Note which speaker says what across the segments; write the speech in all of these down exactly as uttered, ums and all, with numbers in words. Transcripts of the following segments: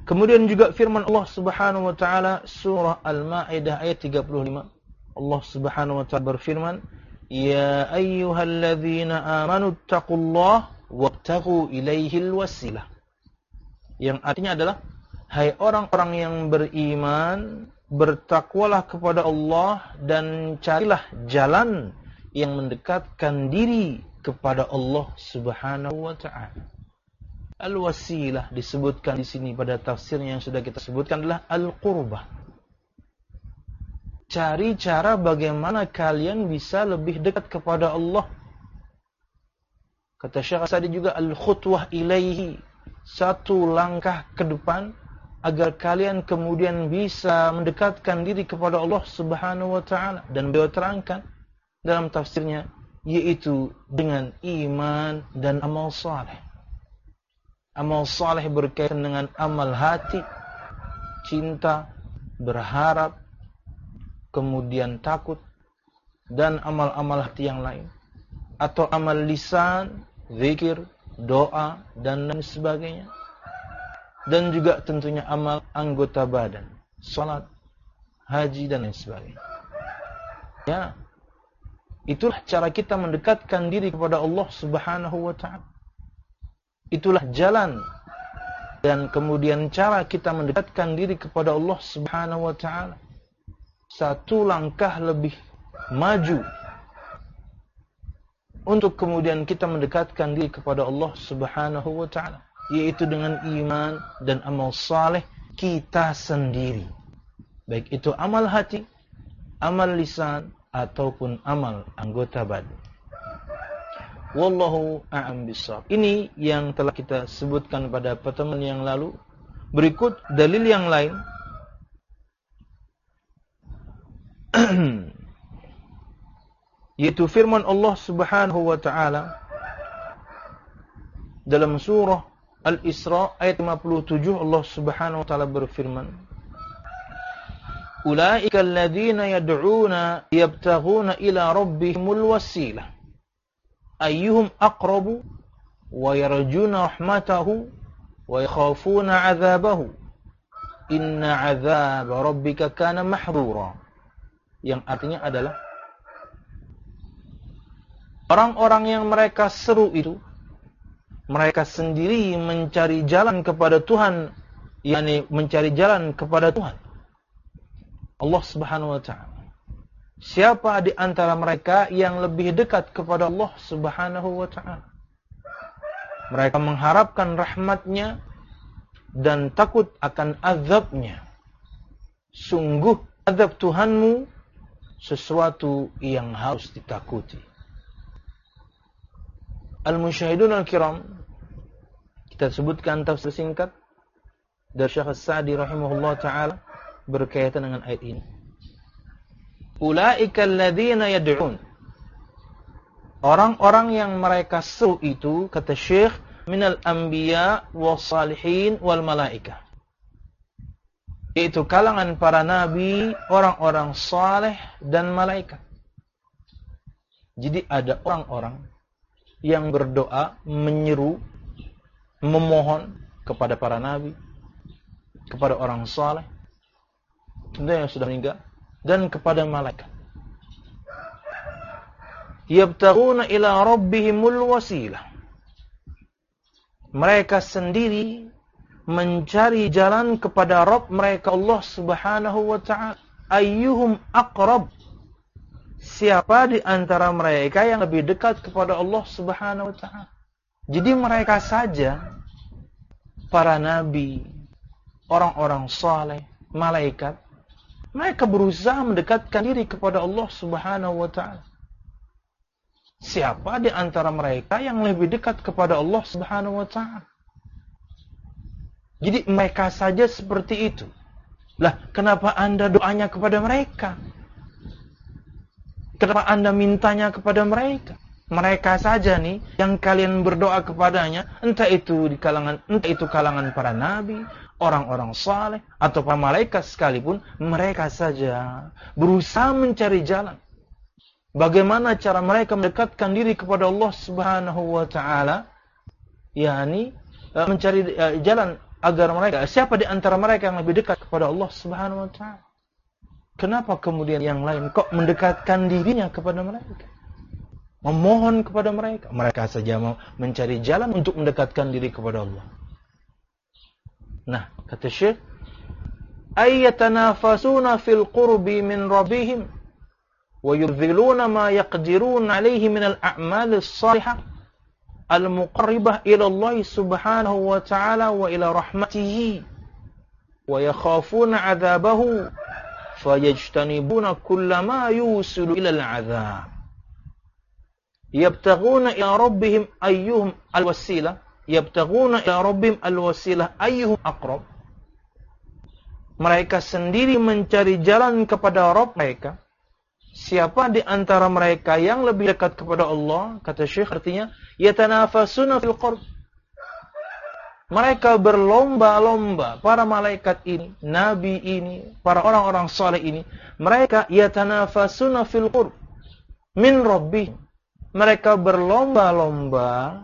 Speaker 1: Kemudian juga firman Allah Subhanahu wa taala surah Al-Maidah ayat tiga puluh lima. Allah Subhanahu wa taala berfirman, "Ya ayyuhalladzina amanu taqullaha wabtaghu ilaihil wasilah." Yang artinya adalah, hai orang-orang yang beriman, bertakwalah kepada Allah dan carilah jalan yang mendekatkan diri kepada Allah Subhanahu wa taala. Al-wasilah disebutkan di sini pada tafsirnya yang sudah kita sebutkan adalah al-qurbah. Cari cara bagaimana kalian bisa lebih dekat kepada Allah. Kata Syekh Sa'di juga al-khutwah ilaihi, satu langkah ke depan agar kalian kemudian bisa mendekatkan diri kepada Allah Subhanahu wa taala. Dan beliau terangkan dalam tafsirnya, yaitu dengan iman dan amal saleh. Amal saleh berkaitan dengan amal hati, cinta, berharap, kemudian takut, dan amal-amal hati yang lain. Atau amal lisan, zikir, doa, dan lain sebagainya. Dan juga tentunya amal anggota badan, salat, haji, dan lain sebagainya. Ya, itulah cara kita mendekatkan diri kepada Allah Subhanahu wa ta'ala. Itulah jalan dan kemudian cara kita mendekatkan diri kepada Allah Subhanahu wa ta'ala. Satu langkah lebih maju untuk kemudian kita mendekatkan diri kepada Allah Subhanahu wa ta'ala, yaitu dengan iman dan amal saleh kita sendiri. Baik itu amal hati, amal lisan, ataupun amal anggota badan. Wallahu a'lam bishawab. Ini yang telah kita sebutkan pada pertemuan yang lalu. Berikut dalil yang lain. Yaitu firman Allah Subhanahu wa taala dalam surah Al-Isra ayat lima puluh tujuh. Allah Subhanahu wa taala berfirman, "Ulaika alladzina yad'una yabtaghuna ila rabbihimul wasilah ayyuhum aqrabu wa yarjuna rahmatahu wa yakhafuna 'adzabahu inna 'adzaba rabbika kana mahdhura." Yang artinya adalah orang-orang yang mereka seru itu, mereka sendiri mencari jalan kepada Tuhan, yakni mencari jalan kepada Tuhan Allah Subhanahu wa ta'ala. Siapa di antara mereka yang lebih dekat kepada Allah Subhanahu wa ta'ala? Mereka mengharapkan rahmatnya dan takut akan azabnya. Sungguh azab Tuhanmu sesuatu yang harus ditakuti. Al-Musyahidun al-Kiram, kita sebutkan tafsir singkat dari Syekh Sa'di rahimahullah ta'ala berkaitan dengan ayat ini. Ulaika alladzina yad'un, orang-orang yang mereka seru itu, kata Syekh, minal anbiya was salihin wal malaikah, yaitu kalangan para nabi, orang-orang saleh dan malaikat. Jadi ada orang-orang yang berdoa, menyeru, memohon kepada para nabi, kepada orang saleh, tentunya yang sudah meninggal, dan kepada malaikat. Yabtaghuna ila rabbihimul wasilah. Mereka sendiri mencari jalan kepada Rabb mereka Allah Subhanahu wa ta'ala. Ayyuhum aqrab. Siapa di antara mereka yang lebih dekat kepada Allah Subhanahu wa ta'ala? Jadi mereka saja, para nabi, orang-orang saleh, malaikat, mereka berusaha mendekatkan diri kepada Allah Subhanahu wa ta'ala. Siapa di antara mereka yang lebih dekat kepada Allah Subhanahu wa ta'ala? Jadi mereka saja seperti itu. Lah, kenapa Anda doanya kepada mereka? Kenapa Anda mintanya kepada mereka? Mereka saja nih yang kalian berdoa kepadanya, entah itu di kalangan entah itu kalangan para nabi, orang-orang saleh, atau para malaikat sekalipun, mereka saja berusaha mencari jalan. Bagaimana cara mereka mendekatkan diri kepada Allah Subhanahu wa ta'ala? yakni mencari jalan agar mereka, siapa di antara mereka yang lebih dekat kepada Allah Subhanahu wa taala? Kenapa kemudian yang lain kok mendekatkan dirinya kepada mereka? Memohon kepada mereka. Mereka saja mau mencari jalan untuk mendekatkan diri kepada Allah. Nah, kata Syekh, ayyatanafasuna fil qurbi min rabbihim wa yubdhiluna ma yaqdirun alayhi min al-a'mal as-salihah al-muqarribah ila Allah subhanahu wa ta'ala wa ila rahmatihi wa yakhafuna 'adzabahu fayajtanibuna kulla ma yusilu ila al-'adzab yabtaghuna ila rabbihim ayyuhum al-wasilah yabtaghuna ila rabbihim al-wasilah ayyuhum aqrab. Mereka sendiri mencari jalan kepada Rabb mereka. Siapa di antara mereka yang lebih dekat kepada Allah? Kata Syekh, artinya yatanafasuna fil qurb. Mereka berlomba-lomba, para malaikat ini, nabi ini, para orang-orang saleh ini, mereka yatanafasuna fil qurb min rabbih. Mereka berlomba-lomba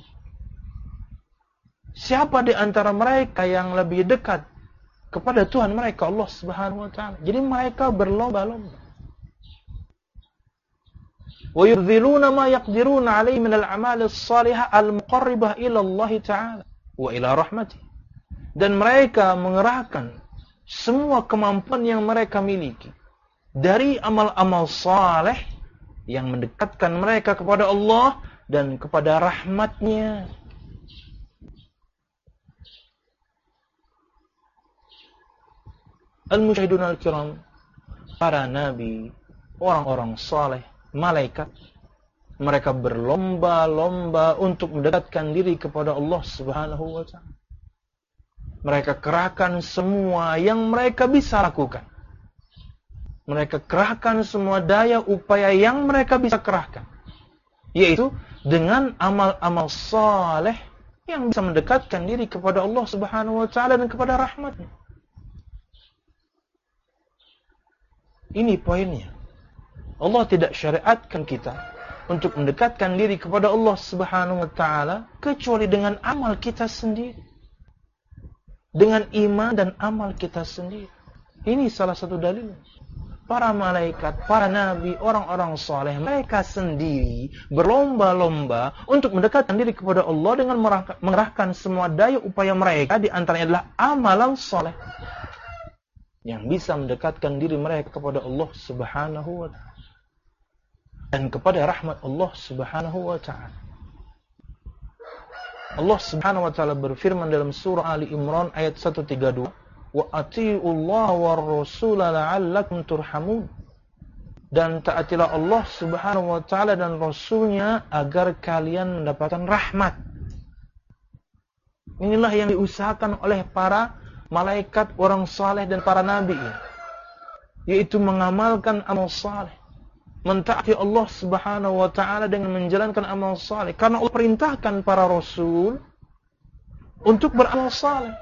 Speaker 1: siapa di antara mereka yang lebih dekat kepada Tuhan mereka, Allah Subhanahu wa taala. Jadi mereka berlomba-lomba. Wa yubdhiluna ma yaqdiruna alaihi min al-a'mal as-salihah al-muqarribah ila Allah taala wa ila rahmatih. Dan mereka mengerahkan semua kemampuan yang mereka miliki dari amal-amal saleh yang mendekatkan mereka kepada Allah dan kepada rahmatnya. Al-musyahidun al-kiram, para nabi, orang-orang saleh, malaikat, mereka berlomba-lomba untuk mendekatkan diri kepada Allah Subhanahu wa taala. Mereka kerahkan semua yang mereka bisa lakukan. Mereka kerahkan semua daya upaya yang mereka bisa kerahkan, yaitu dengan amal-amal saleh yang bisa mendekatkan diri kepada Allah Subhanahu wa taala dan kepada rahmatnya. Ini poinnya. Allah tidak syariatkan kita untuk mendekatkan diri kepada Allah Subhanahu wa taala kecuali dengan amal kita sendiri. Dengan iman dan amal kita sendiri. Ini salah satu dalil. Para malaikat, para nabi, orang-orang saleh, mereka sendiri berlomba-lomba untuk mendekatkan diri kepada Allah dengan mengerahkan semua daya upaya mereka, di antaranya adalah amalan saleh yang bisa mendekatkan diri mereka kepada Allah Subhanahu wa taala dan kepada rahmat Allah Subhanahu wa taala. Allah Subhanahu wa taala berfirman dalam surah Ali Imran ayat seratus tiga puluh dua, "Wa atiiullaha war rasula la'allakum turhamun." Dan taatilah Allah Subhanahu wa taala dan rasulnya agar kalian mendapatkan rahmat. Inilah yang diusahakan oleh para malaikat, orang saleh dan para nabi, yaitu mengamalkan amal saleh, mentaati Allah Subhanahu wa taala dengan menjalankan amal saleh, karena Allah perintahkan para rasul untuk beramal saleh.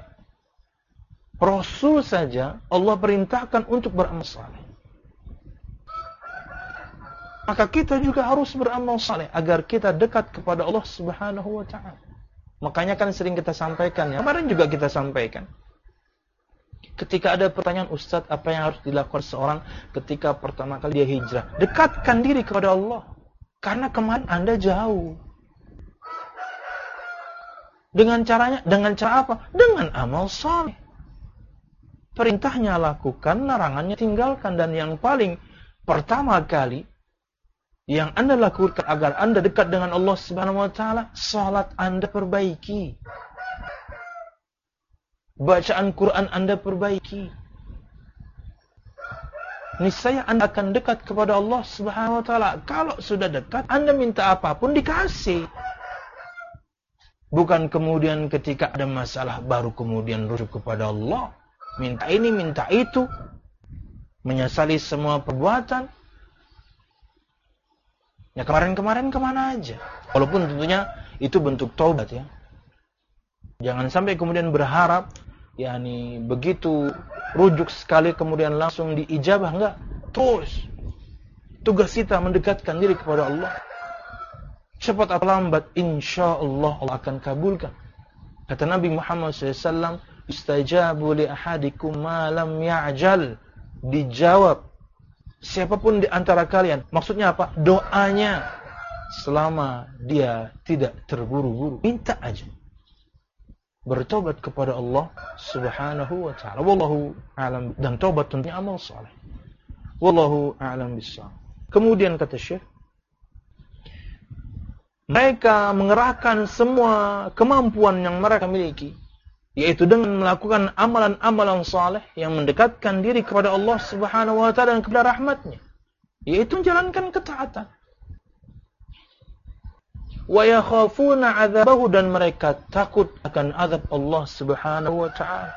Speaker 1: Rasul saja Allah perintahkan untuk beramal saleh. Maka kita juga harus beramal saleh agar kita dekat kepada Allah Subhanahu wa taala. Makanya kan sering kita sampaikan, ya, kemarin juga kita sampaikan. Ketika ada pertanyaan, Ustadz, apa yang harus dilakukan seorang ketika pertama kali dia hijrah? Dekatkan diri kepada Allah. Karena kemarin Anda jauh. Dengan caranya, dengan cara apa? Dengan amal saleh. Perintahnya lakukan, larangannya tinggalkan. Dan yang paling pertama kali yang Anda lakukan agar Anda dekat dengan Allah Subhanahu wa taala, salat Anda perbaiki. Bacaan Quran Anda perbaiki. Niscaya Anda akan dekat kepada Allah Subhanahu wa taala. Kalau sudah dekat, Anda minta apapun dikasih. Bukan kemudian ketika ada masalah baru kemudian rujuk kepada Allah, minta ini, minta itu, menyesali semua perbuatan. Ya kemarin-kemarin kemana aja? Walaupun tentunya itu bentuk taubat, ya. Jangan sampai kemudian berharap, yakni begitu rujuk sekali kemudian langsung diijabah, enggak. Terus tugas kita mendekatkan diri kepada Allah. Cepat atau lambat insya Allah Allah akan kabulkan. Kata Nabi Muhammad shallallahu alaihi wasallam, "Istajabu li ahadikum ma lam ya'jal." Dijawab siapapun di antara kalian. Maksudnya apa? Doanya selama dia tidak terburu-buru. Minta aja. Bertobat kepada Allah Subhanahu wa ta'ala. Wallahu a'lam. Dan tobat tentunya amal saleh. Wallahu a'lam bissawab. Kemudian kata Syekh, mereka mengerahkan semua kemampuan yang mereka miliki, yaitu dengan melakukan amalan-amalan saleh yang mendekatkan diri kepada Allah Subhanahu wa ta'ala dan kepada rahmatnya, yaitu menjalankan ketaatan. Wa yakhafuna 'adzabahu, dan mereka takut akan azab Allah Subhanahu wa ta'ala.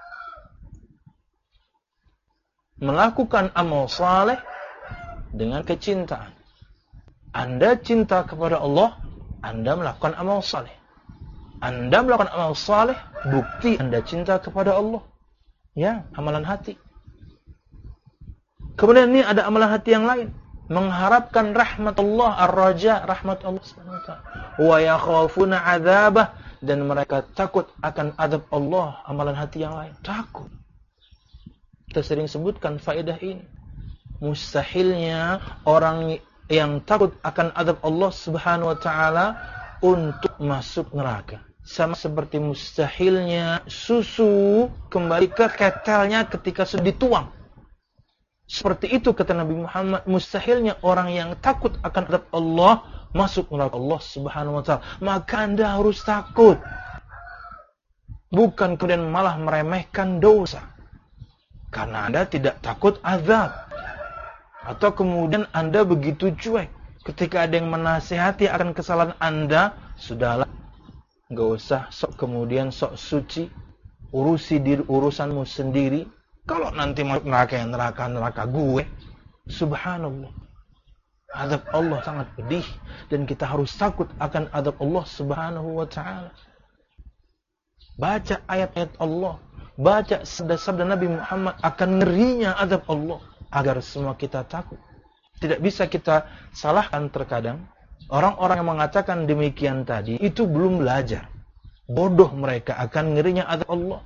Speaker 1: Melakukan amal saleh dengan kecintaan. Anda cinta kepada Allah, Anda melakukan amal saleh. Anda melakukan amal saleh, bukti Anda cinta kepada Allah. Ya, amalan hati. Kemudian ini ada amalan hati yang lain. Mengharapkan rahmat Allah, ar-raja, rahmat Allah subhanahu wa ta'ala. Wa yakhafuna 'adzabah, dan mereka takut akan azab Allah, amalan hati yang lain. Takut. Kita sering sebutkan faedah ini. Mustahilnya orang yang takut akan azab Allah subhanahu wa ta'ala untuk masuk neraka. Sama seperti mustahilnya susu kembali ke ketelnya ketika sudah dituang. Seperti itu kata Nabi Muhammad, mustahilnya orang yang takut akan azab Allah masuk neraka Allah Subhanahu wa ta'ala. Maka Anda harus takut. Bukan kemudian malah meremehkan dosa. Karena Anda tidak takut azab. Atau kemudian Anda begitu cuek. Ketika ada yang menasihati akan kesalahan Anda, sudahlah. Enggak usah sok kemudian sok suci. Urusi diri urusanmu sendiri. Kalau nanti masuk neraka yang neraka-neraka gue, subhanallah. Azab Allah sangat pedih dan kita harus takut akan azab Allah Subhanahu wa ta'ala. Baca ayat-ayat Allah, baca sabda-sabda Nabi Muhammad akan ngerinya azab Allah agar semua kita takut. Tidak bisa kita salahkan terkadang orang-orang yang mengatakan demikian tadi itu belum belajar. Bodoh mereka akan ngerinya azab Allah.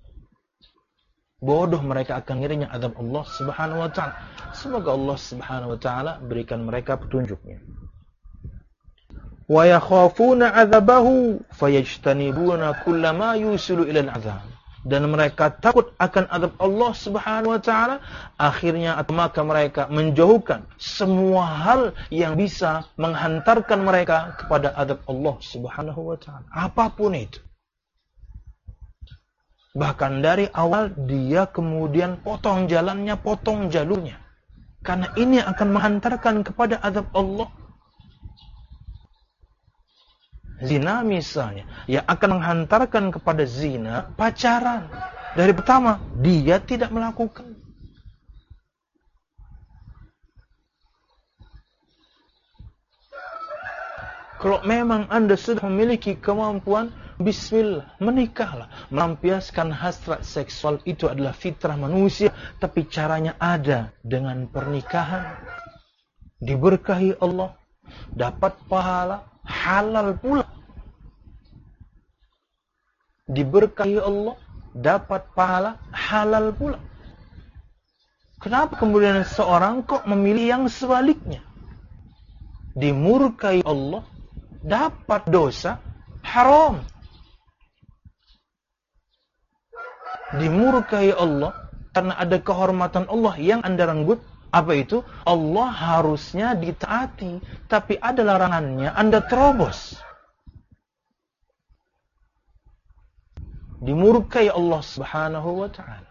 Speaker 1: Bodoh mereka akan ngerinya azab Allah Subhanahu wa ta'ala. Semoga Allah Subhanahu wa ta'ala berikan mereka petunjuknya. Wa yakhafuna 'adzabahu fayajtanibuna kullama yusilu ilal 'adzab. Dan mereka takut akan azab Allah Subhanahu wa ta'ala, akhirnya atau maka mereka menjauhkan semua hal yang bisa menghantarkan mereka kepada azab Allah Subhanahu wa ta'ala. Apapun itu. Bahkan dari awal dia kemudian potong jalannya, potong jalurnya. Karena ini akan menghantarkan kepada azab Allah. Zina misalnya, yang akan menghantarkan kepada zina, pacaran. Dari pertama, dia tidak melakukan. Kalau memang Anda sudah memiliki kemampuan, bismillah, menikahlah. Melampiaskan hasrat seksual itu adalah fitrah manusia, tapi caranya ada dengan pernikahan. Diberkahi Allah, dapat pahala, halal pula. Diberkahi Allah, dapat pahala, halal pula. Kenapa kemudian seorang kok memilih yang sebaliknya? Dimurkai Allah, dapat dosa, haram. Dimurkai Allah karena ada kehormatan Allah yang Anda renggut. Apa itu? Allah harusnya ditaati, tapi ada larangannya, Anda terobos. Dimurkai Allah Subhanahu wa ta'ala.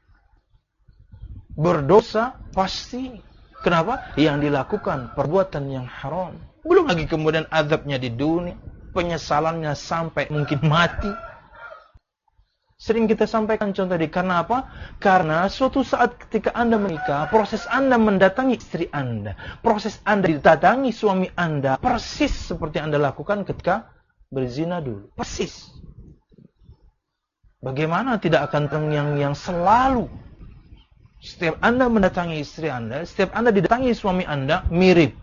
Speaker 1: Berdosa pasti. Kenapa? Yang dilakukan perbuatan yang haram. Belum lagi kemudian azabnya di dunia, penyesalannya sampai mungkin mati. Sering kita sampaikan contoh tadi. Karena apa? Karena suatu saat ketika Anda menikah, proses Anda mendatangi istri Anda, proses Anda didatangi suami Anda, persis seperti Anda lakukan ketika berzina dulu. Persis. Bagaimana tidak akan yang yang selalu setiap Anda mendatangi istri Anda, setiap Anda didatangi suami Anda, mirip.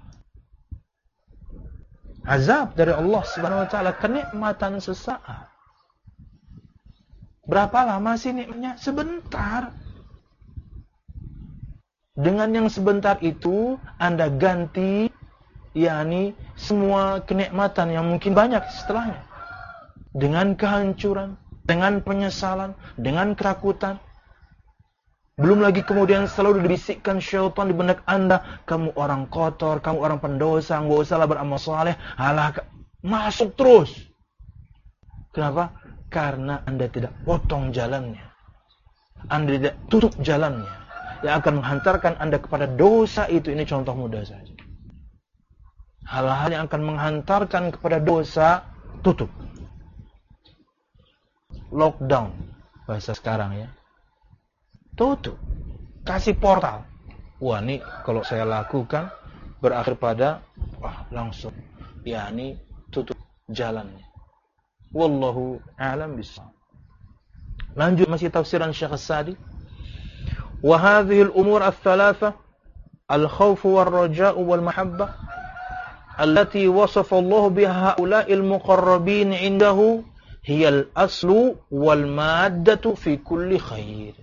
Speaker 1: Azab dari Allah Subhanahu wa ta'ala, kenikmatan sesaat. Berapa lama sih nikmatnya? Sebentar. Dengan yang sebentar itu Anda ganti yakni semua kenikmatan yang mungkin banyak setelahnya. Dengan kehancuran, dengan penyesalan, dengan ketakutan. Belum lagi kemudian selalu dibisikkan syaitan di benak Anda, kamu orang kotor, kamu orang pendosa, enggak usahlah beramal saleh, alah masuk terus. Kenapa? Karena Anda tidak potong jalannya. Anda tidak tutup jalannya yang akan menghantarkan Anda kepada dosa itu. Ini contoh mudah saja. Hal-hal yang akan menghantarkan kepada dosa, tutup. Lockdown bahasa sekarang ya. Tutup. Kasih portal. Wah, ini kalau saya lakukan berakhir pada wah, langsung ya ini tutup jalannya. Wallahu a'lam bishawab. Lanjut masih tafsiran Syekh As-Sa'di. Wa hadhihi al-umur ats-tsalatsa al-khauf war-raja'u wal-mahabbah allati wasafa Allah biha haula'il muqarrabin 'indahu hiya al-aslu wal-maddatu fi kulli khair.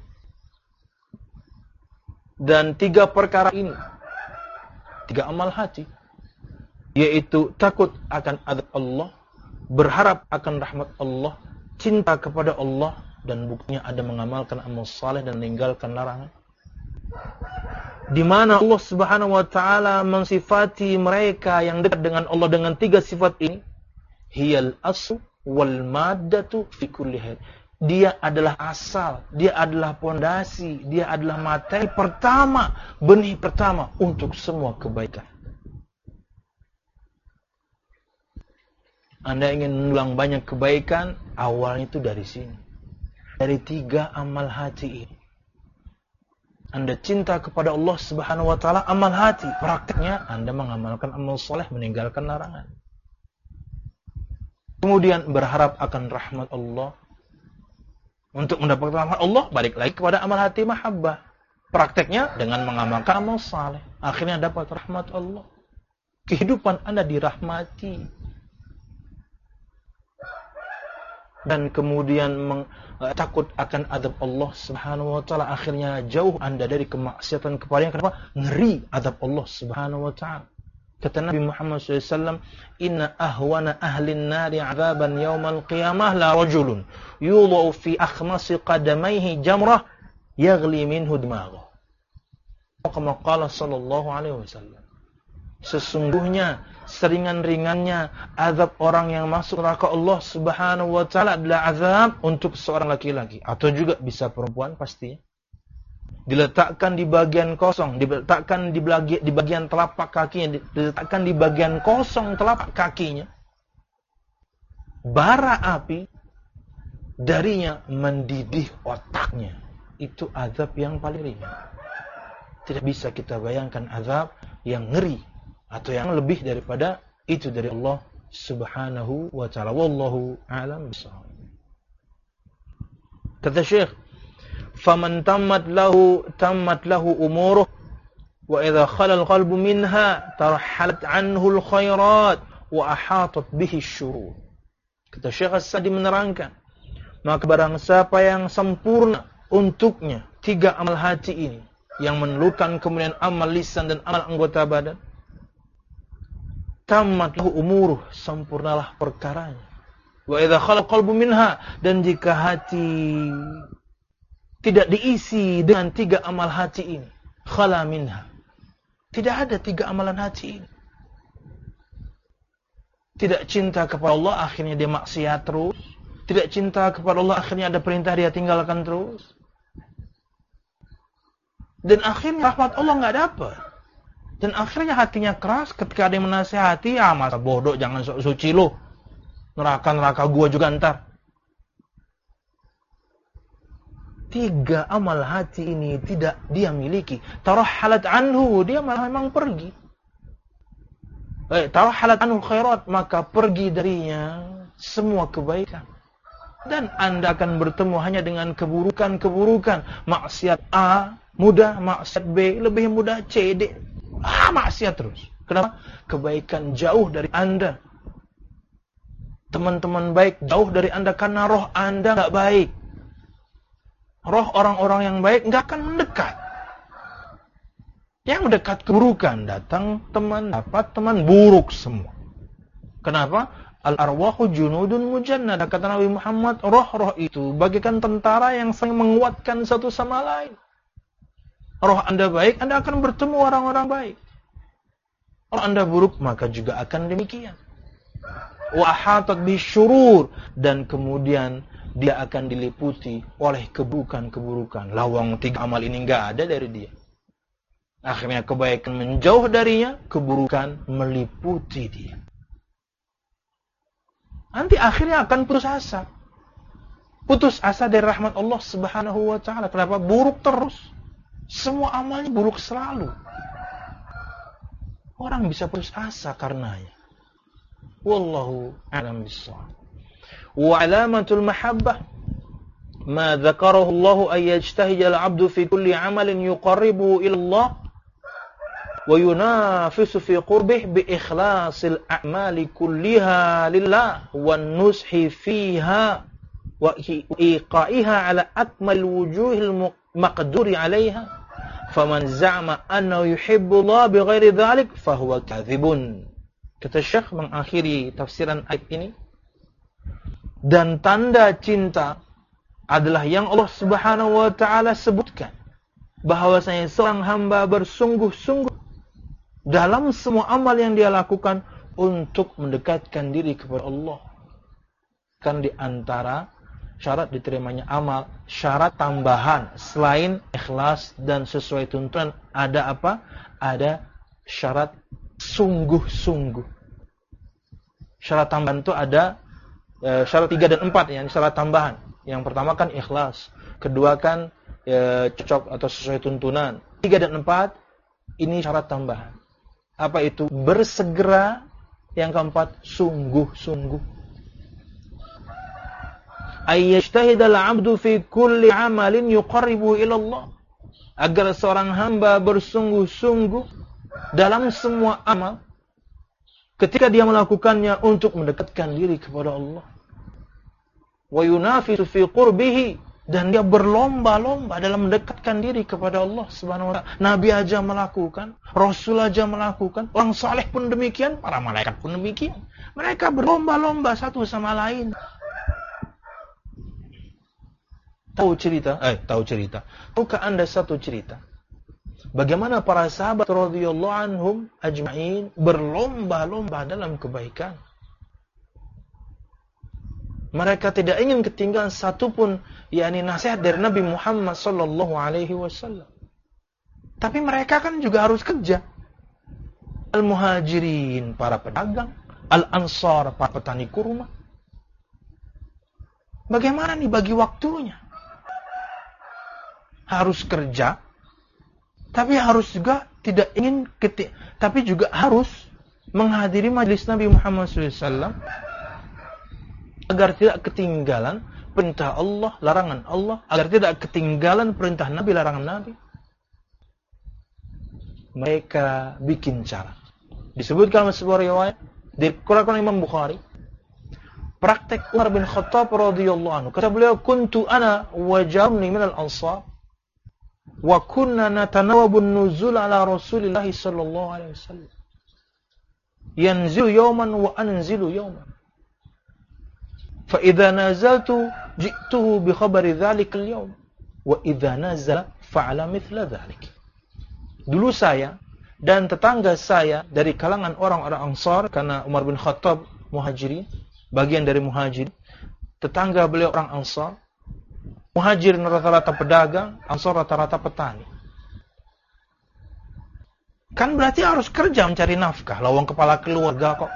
Speaker 1: Dan tiga perkara ini, tiga amal hati, yaitu takut akan azab Allah, berharap akan rahmat Allah, cinta kepada Allah, dan buktinya ada mengamalkan amal saleh dan meninggalkan larangan. Di mana Allah Subhanahu wa taala mensifati mereka yang dekat dengan Allah dengan tiga sifat ini, hiyal asl wal maddatu fi kulli khair. Dia adalah asal, dia adalah pondasi, dia adalah materi pertama, benih pertama untuk semua kebaikan. Anda ingin mengulang banyak kebaikan, awalnya itu dari sini. Dari tiga amal hati ini. Anda cinta kepada Allah Subhanahu wa taala, amal hati. Prakteknya Anda mengamalkan amal soleh, meninggalkan larangan. Kemudian berharap akan rahmat Allah. Untuk mendapatkan rahmat Allah, balik lagi kepada amal hati mahabbah. Prakteknya dengan mengamalkan amal saleh. Akhirnya dapat rahmat Allah. Kehidupan Anda dirahmati. Dan kemudian meng, uh, takut akan azab Allah Subhanahu wa taala. Akhirnya jauh Anda dari kemaksiatan kepadanya. Kenapa? Ngeri azab Allah Subhanahu wa taala. Kata Nabi Muhammad shallallahu alaihi wasallam, "Inna ahwana ahlin nari 'adzaban yaumal qiyamah la rajulun yudha'u fi akhmasi qadamayhi jamrah yaghli minhu dimaghuh." Kama qala sallallahu alaihi wasallam. Sesungguhnya seringan-ringannya azab orang yang masuk neraka Allah Subhanahu wa taala adalah azab untuk seorang laki-laki atau juga bisa perempuan pastinya. Diletakkan di bagian kosong, diletakkan di bagian, di bagian telapak kakinya, diletakkan di bagian kosong telapak kakinya. Bara api darinya mendidih otaknya. Itu azab yang paling ringan. Tidak bisa kita bayangkan azab yang ngeri atau yang lebih daripada itu dari Allah Subhanahu wa taala. Wallahu a'lam bishawab. Kata Syekh, faman tammat lahu tammat lahu umuruh wa idza khala al-qalbu minha tarhalat anhu al-khairat wa ahatat bihi asy-syurur. Kata Syekh As-Sa'di menerangkan, maka barang siapa yang sempurna untuknya tiga amal hati ini yang menelukan kemudian amal lisan dan amal anggota badan, tammat lahu umuruh, sempurnalah perkaranya. Wa idza khala al-qalbu minha, dan jika hati tidak diisi dengan tiga amal hati ini, khala minha, tidak ada tiga amalan hati ini. Tidak cinta kepada Allah, akhirnya dia maksiat terus. Tidak cinta kepada Allah, akhirnya ada perintah dia tinggalkan terus. Dan akhirnya rahmat Allah nggak dapat. Dan akhirnya hatinya keras ketika ada yang menasihati, ah masa bodoh, jangan sok suci lo. Neraka-neraka gua juga ntar. Tiga amal hati ini tidak dia miliki. Tarahalat anhu, dia malah memang pergi. Eh, tarahalat anhu khairat, maka pergi darinya semua kebaikan. Dan Anda akan bertemu hanya dengan keburukan-keburukan. Maksiat A mudah, maksiat B lebih mudah, C, D. Ah, maksiat terus. Kenapa? Kebaikan jauh dari Anda. Teman-teman baik jauh dari Anda karena roh Anda nggak baik. roh orang-orang yang baik nggak akan mendekat. Yang mendekat keburukan, datang teman, dapat teman buruk semua. Kenapa? Al-arwahu junudun mujannada. Kata Nabi Muhammad, roh-roh itu bagaikan tentara yang saling menguatkan satu sama lain. Roh Anda baik, Anda akan bertemu orang-orang baik. Kalau Anda buruk, maka juga akan demikian. Wa ahatat bisyurur, dan kemudian dia akan diliputi oleh keburukan-keburukan. Lawang tiga amal ini enggak ada dari dia. Akhirnya kebaikan menjauh darinya, keburukan meliputi dia. Nanti akhirnya akan putus asa. Putus asa dari rahmat Allah Subhanahu wa taala. Kenapa? Buruk terus. Semua amalnya buruk selalu. Orang bisa putus asa karenanya. Wallahu a'lam bissawab. Wa alamatul mahabbah ma dzakarahu Allah ay yajtahida al-'abdu fi kulli 'amalin yuqarribuhu ila Allah wa yunafisu fi qurbihi bi ikhlasil a'mali kulliha lillah wan nushi fiha wa iqa'iha 'ala akmal wujuhil maqduri 'alayha faman za'ama annahu yuhibbu Allah bighairi dzalik fahuwa kadzibun. Kata Syekh mengakhiri tafsiran ayat ini, dan tanda cinta adalah yang Allah Subhanahu wa taala sebutkan, bahwasanya seorang hamba bersungguh-sungguh dalam semua amal yang dia lakukan untuk mendekatkan diri kepada Allah. Kan di antara syarat diterimanya amal, syarat tambahan selain ikhlas dan sesuai tuntunan, ada apa? Ada syarat sungguh-sungguh. Syarat tambahan itu ada e, syarat tiga dan empat, yang syarat tambahan. Yang pertama kan ikhlas, kedua kan e, cocok atau sesuai tuntunan. Tiga dan empat ini syarat tambahan. Apa itu? Bersegera. Yang keempat, sungguh-sungguh. Ayyajtahidal 'abdu fi kulli 'amalin yuqarribu ila Allah. Agar seorang hamba bersungguh-sungguh dalam semua amal ketika dia melakukannya untuk mendekatkan diri kepada Allah. Wa yunafisu fi qurbihi, dan dia berlomba-lomba dalam mendekatkan diri kepada Allah Subhanahu wa taala. Nabi aja melakukan, Rasul aja melakukan, orang saleh pun demikian, para malaikat pun demikian. Mereka berlomba-lomba satu sama lain. Tahu cerita? Eh, tahu cerita. Tahukah Anda satu cerita? Bagaimana para sahabat radhiyallahu anhum ajma'in berlomba-lomba dalam kebaikan. Mereka tidak ingin ketinggalan satu pun yakni nasihat dari Nabi Muhammad sallallahu alaihi wasallam. Tapi mereka kan juga harus kerja. Al-muhajirin, para pedagang, al-ansar, para petani kurma. Bagaimana nih bagi waktunya? Harus kerja, tapi harus juga tidak ingin keti- tapi juga harus menghadiri majelis Nabi Muhammad sallallahu alaihi wasallam agar tidak ketinggalan perintah Allah, larangan Allah, agar tidak ketinggalan perintah Nabi, larangan Nabi. Mereka bikin cara. Disebutkan dalam sebuah riwayat dikeluarkan Imam Bukhari, praktek Umar bin Khattab radhiyallahu anhu. Kata beliau, "Kuntu ana wa jamni min al-ansar wa kunna natanawabu an-nuzul ala Rasulillah sallallahu alaihi wasallam. Yanzilu yawman wa anzilu yawman. Fa idza nazaltu ji'tuhu bi khabari dzalika al-yawm wa idza nazala fa'ala mithla dzalik." Dulu saya dan tetangga saya dari kalangan orang-orang Ansar, karena Umar bin Khattab Muhajirin, bagian dari Muhajirin, tetangga beliau orang Ansar. Muhajirin rata-rata pedagang, Ansar rata-rata petani. Kan berarti harus kerja mencari nafkah, lawang kepala keluarga kok.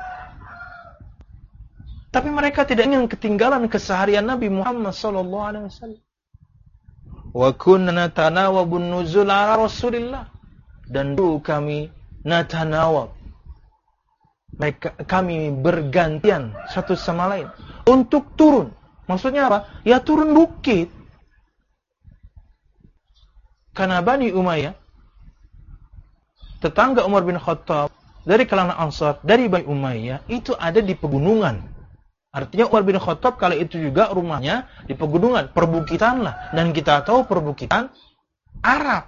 Speaker 1: Tapi mereka tidak ingin ketinggalan keseharian Nabi Muhammad sallallahu alaihi wasallam. Wa kunna natanawabu an-nuzul ala Rasulillah. Dan dulu kami natanawab, mereka, kami bergantian satu sama lain untuk turun. Maksudnya apa? Ya turun bukit. Karena Bani Umayyah, tetangga Umar bin Khattab, dari kalangan Ansar, dari Bani Umayyah, itu ada di pegunungan. Artinya Umar bin Khattab kala itu juga rumahnya di pegunungan, perbukitan lah. Dan kita tahu perbukitan Arab.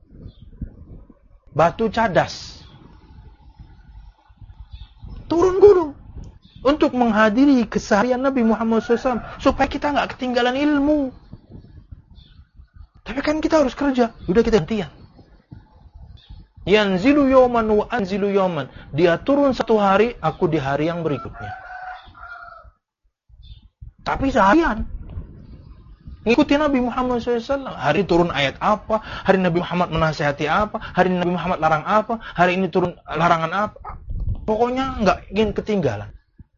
Speaker 1: Batu cadas. Turun gunung. Untuk menghadiri keseharian Nabi Muhammad shallallahu alaihi wasallam. Supaya kita nggak ketinggalan ilmu. Tapi kan kita harus kerja. Udah kita gantian. Yanzilu yawman wa anzilu yawman. Dia turun satu hari, aku di hari yang berikutnya. Tapi seharian. Ngikuti Nabi Muhammad shallallahu alaihi wasallam. Hari turun ayat apa, hari Nabi Muhammad menasihati apa, hari Nabi Muhammad larang apa, hari ini turun larangan apa. Pokoknya nggak ingin ketinggalan.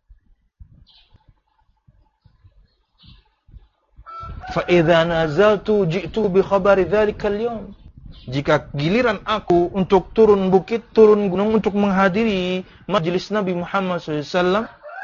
Speaker 1: Fa idza nazaltu ji'tu bi khabari dzalikal yawm. Jika giliran aku untuk turun bukit, turun gunung untuk menghadiri majelis Nabi Muhammad shallallahu alaihi wasallam,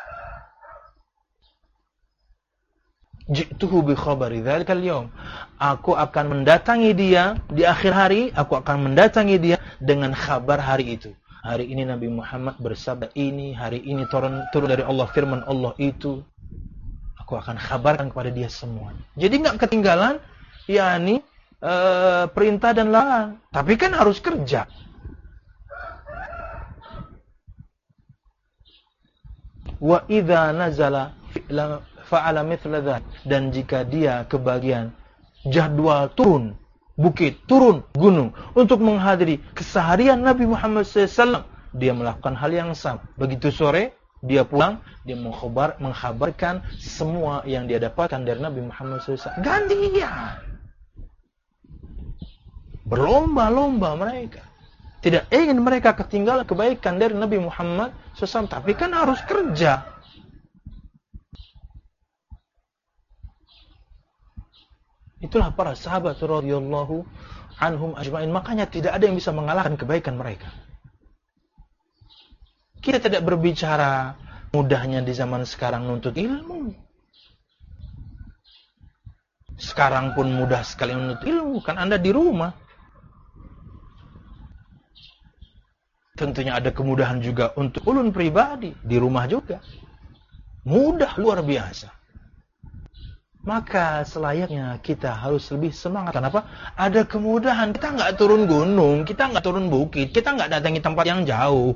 Speaker 1: ji'tuhu bi khabari dzalikal yawm. Aku akan mendatangi dia di akhir hari, aku akan mendatangi dia dengan kabar hari itu. Hari ini Nabi Muhammad bersabda ini, hari ini turun turun dari Allah firman Allah itu. Aku akan kabarkan kepada dia semua. Jadi enggak ketinggalan yakni e, perintah dan larangan, tapi kan harus kerja. Wa idza nazala fa'ala mithla dzalik. Dan jika dia kebagian jadwal turun bukit, turun gunung untuk menghadiri keseharian Nabi Muhammad shallallahu alaihi wasallam, dia melakukan hal yang sama. Begitu sore dia pulang, dia mengkhabar, mengkhabarkan semua yang dia dapatkan dari Nabi Muhammad shallallahu alaihi wasallam. Gantian. Berlomba-lomba mereka. Tidak ingin mereka ketinggalan kebaikan dari Nabi Muhammad shallallahu alaihi wasallam, tapi kan harus kerja. Itulah para sahabat radhiyallahu anhum ajma'in. Makanya tidak ada yang bisa mengalahkan kebaikan mereka. Kita tidak berbicara mudahnya di zaman sekarang nuntut ilmu. Sekarang pun mudah sekali menuntut ilmu. Kan Anda di rumah. Tentunya ada kemudahan juga untuk ulun pribadi. Di rumah juga. Mudah luar biasa. Maka selayaknya kita harus lebih semangat. Kenapa? Ada kemudahan. Kita nggak turun gunung. Kita nggak turun bukit. Kita nggak datangi tempat yang jauh.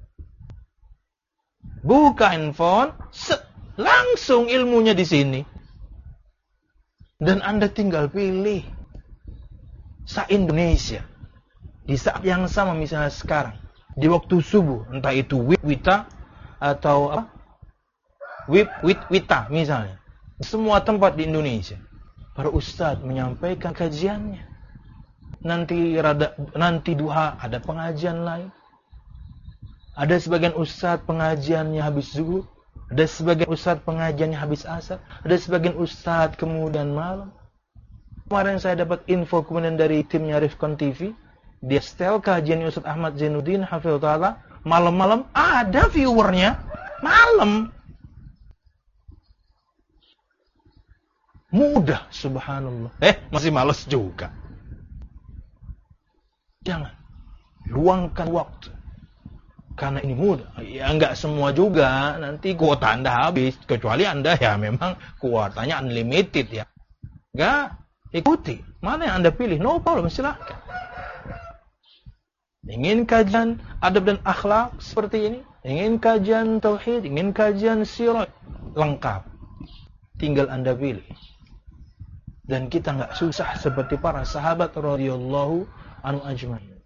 Speaker 1: Buka handphone, set, langsung ilmunya di sini. Dan Anda tinggal pilih. Se-Indonesia. Di saat yang sama misalnya sekarang. Di waktu subuh. Entah itu wit wita atau apa? Wip wit wita misalnya. Semua tempat di Indonesia. Para ustadz menyampaikan kajiannya. Nanti rada, nanti duha ada pengajian lain. Ada sebagian ustadz pengajiannya habis zuhur. Ada sebagian ustadz pengajiannya habis asar. Ada sebagian ustadz kemudian malam. Kemarin saya dapat info kemudian dari timnya Rifkon T V. Dia setel kajian Ustadz Ahmad Zainuddin hafizahullah. Malam-malam ada viewernya. Malam. Mudah, subhanallah. Eh, masih malas juga. Jangan. Luangkan waktu. Karena ini mudah. Ya enggak semua juga. Nanti kuota Anda habis. Kecuali Anda ya memang kuotanya unlimited ya. Enggak. Ikuti. Mana yang Anda pilih? No problem. Silahkan. Ingin kajian adab dan akhlak seperti ini? Ingin kajian tauhid? Ingin kajian sirat? Lengkap. Tinggal Anda pilih. Dan kita enggak susah seperti para sahabat radhiyallahu anhu ajma'in.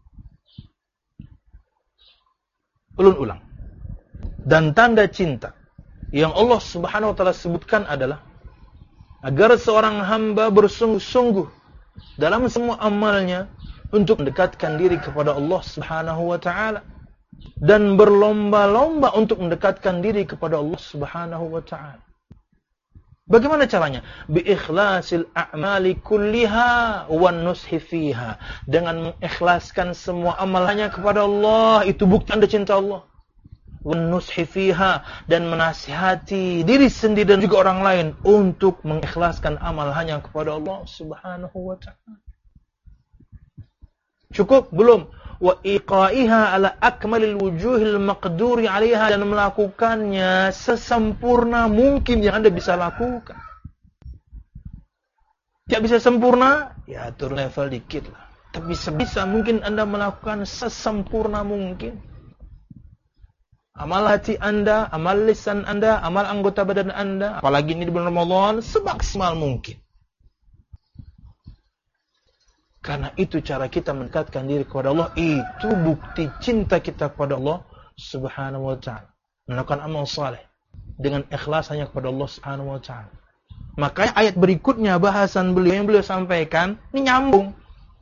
Speaker 1: Ulun-ulang. Dan tanda cinta yang Allah Subhanahu wa taala sebutkan adalah agar seorang hamba bersungguh-sungguh dalam semua amalnya untuk mendekatkan diri kepada Allah Subhanahu wa taala dan berlomba-lomba untuk mendekatkan diri kepada Allah Subhanahu wa taala. Bagaimana caranya? Bi ikhlasil a'mali kulliha wan nushi fiha. Dengan mengikhlaskan semua amalannya kepada Allah, itu bukti Anda cinta Allah. Wan nushi fiha, dan menasihati diri sendiri dan juga orang lain untuk mengikhlaskan amal hanya kepada Allah Subhanahu wa taala. Cukup belum wa iqaiha ala akmalil wujuhil maqduri 'alaiha, dan melakukannya sesempurna mungkin yang Anda bisa lakukan. Tidak bisa sempurna, ya turun level dikit lah. Tapi sebisa mungkin Anda melakukan sesempurna mungkin. Amal hati Anda, amal lisan Anda, amal anggota badan Anda, apalagi ini di bulan Ramadan, semaksimal mungkin. Karena itu cara kita mendekatkan diri kepada Allah, itu bukti cinta kita kepada Allah Subhanahu wa ta'ala. Melakukan amal saleh dengan ikhlas hanya kepada Allah Subhanahu wa ta'ala. Makanya ayat berikutnya bahasan beliau yang beliau sampaikan ini nyambung.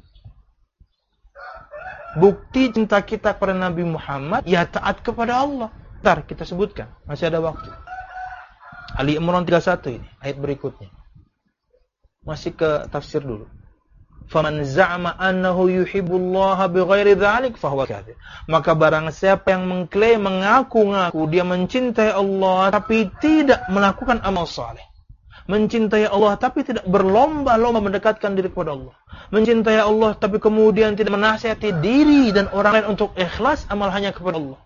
Speaker 1: Bukti cinta kita kepada Nabi Muhammad, ya taat kepada Allah. Ntar kita sebutkan, masih ada waktu. Ali Imran tiga puluh satu ini, ayat berikutnya. Masih ke tafsir dulu. Faman za'ama annahu yuhibbullaha bighairi dzalik fahuwa kafir. Maka barang siapa yang mengklaim, mengaku-ngaku dia mencintai Allah tapi tidak melakukan amal saleh. Mencintai Allah tapi tidak berlomba-lomba mendekatkan diri kepada Allah. Mencintai Allah tapi kemudian tidak menasihati diri dan orang lain untuk ikhlas amal hanya kepada Allah.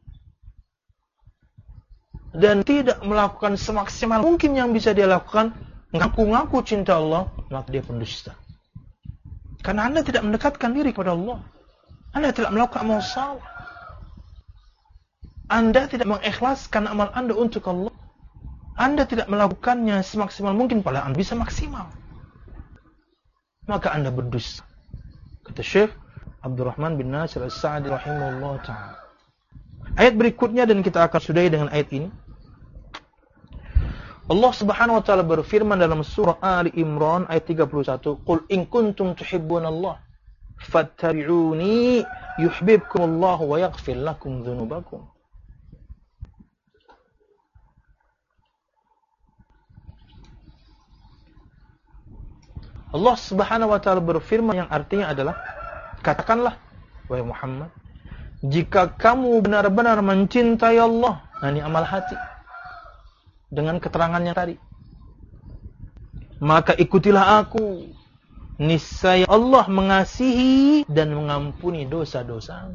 Speaker 1: Dan tidak melakukan semaksimal mungkin yang bisa dia lakukan, ngaku-ngaku cinta Allah, maka dia pendusta. Karena Anda tidak mendekatkan diri kepada Allah. Anda tidak melakukan amal saleh. Anda tidak mengikhlaskan amal Anda untuk Allah. Anda tidak melakukannya semaksimal mungkin, padahal Anda bisa maksimal. Maka Anda berdusta. Kata Syekh Abdurrahman bin Nasir As-Sa'di rahimahullah ta'ala. Ayat berikutnya, dan kita akan sudahi dengan ayat ini. Allah Subhanahu wa taala berfirman dalam surah Ali Imran ayat tiga puluh satu, "Qul in kuntum tuhibbunallah fattabi'uni yuhibbukumullahu wa yaghfir lakum dzunubakum." Allah Subhanahu wa taala berfirman yang artinya adalah, katakanlah wahai Muhammad, jika kamu benar-benar mencintai Allah, nah ini amal hati dengan keterangannya tadi, maka ikutilah aku, niscaya Allah mengasihi dan mengampuni dosa-dosa.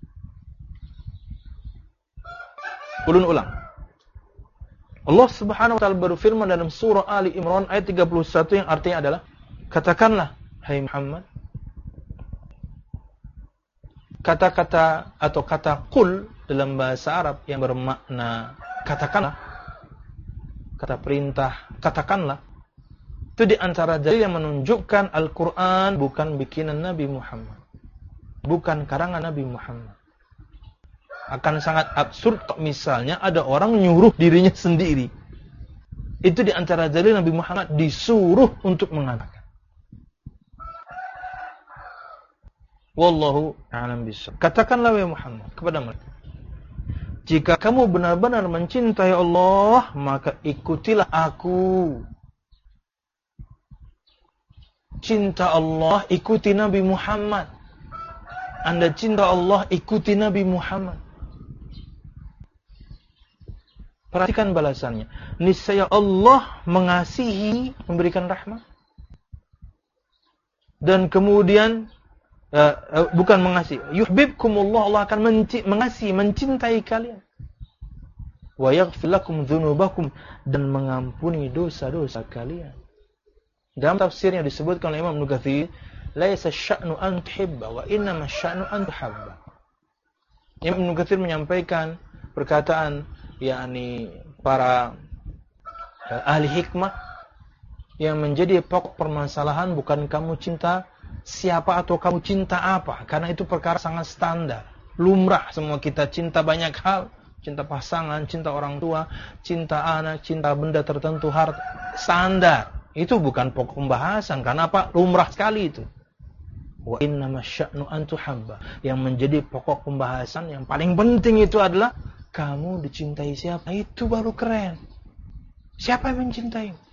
Speaker 1: Ulun ulang. Allah Subhanahu wa taala berfirman dalam surah Ali Imran ayat tiga puluh satu yang artinya adalah, katakanlah hai Muhammad, kata-kata atau kata qul dalam bahasa Arab yang bermakna katakanlah, kata perintah, katakanlah, itu di antara dalil yang menunjukkan Al-Quran bukan bikinan Nabi Muhammad, bukan karangan Nabi Muhammad. Akan sangat absurd kalau misalnya ada orang nyuruh dirinya sendiri. Itu di antara dalil Nabi Muhammad disuruh untuk mengatakan. Wallahu a'lam bishawab. Katakanlah wahai Muhammad kepada mereka, jika kamu benar-benar mencintai Allah, maka ikutilah aku. Cinta Allah, ikuti Nabi Muhammad. Anda cinta Allah, ikuti Nabi Muhammad. Perhatikan balasannya. Niscaya Allah mengasihi, memberikan rahmat. Dan kemudian Uh, uh, bukan mengasihi, yuhibbukumullah, Allah akan menci- mengasihi, mencintai kalian. Wa yaghfir lakum dzunubakum, dan mengampuni dosa-dosa kalian. Dalam tafsirnya disebutkan oleh Imam Ibnu Katsir, laisa sya'nu an tuhibba wa innama sya'nu an tuhabba. Imam Ibnu Katsir menyampaikan perkataan yakni para uh, ahli hikmah, yang menjadi pokok permasalahan bukan kamu cinta siapa atau kamu cinta apa, karena itu perkara sangat standar, lumrah, semua kita cinta banyak hal, cinta pasangan, cinta orang tua, cinta anak, cinta benda tertentu, harta, standar. Itu bukan pokok pembahasan, karena apa? Lumrah sekali itu. Wa innama sya'nu an tuhabba. Yang menjadi pokok pembahasan yang paling penting itu adalah kamu dicintai siapa, itu baru keren. Siapa yang mencintaimu?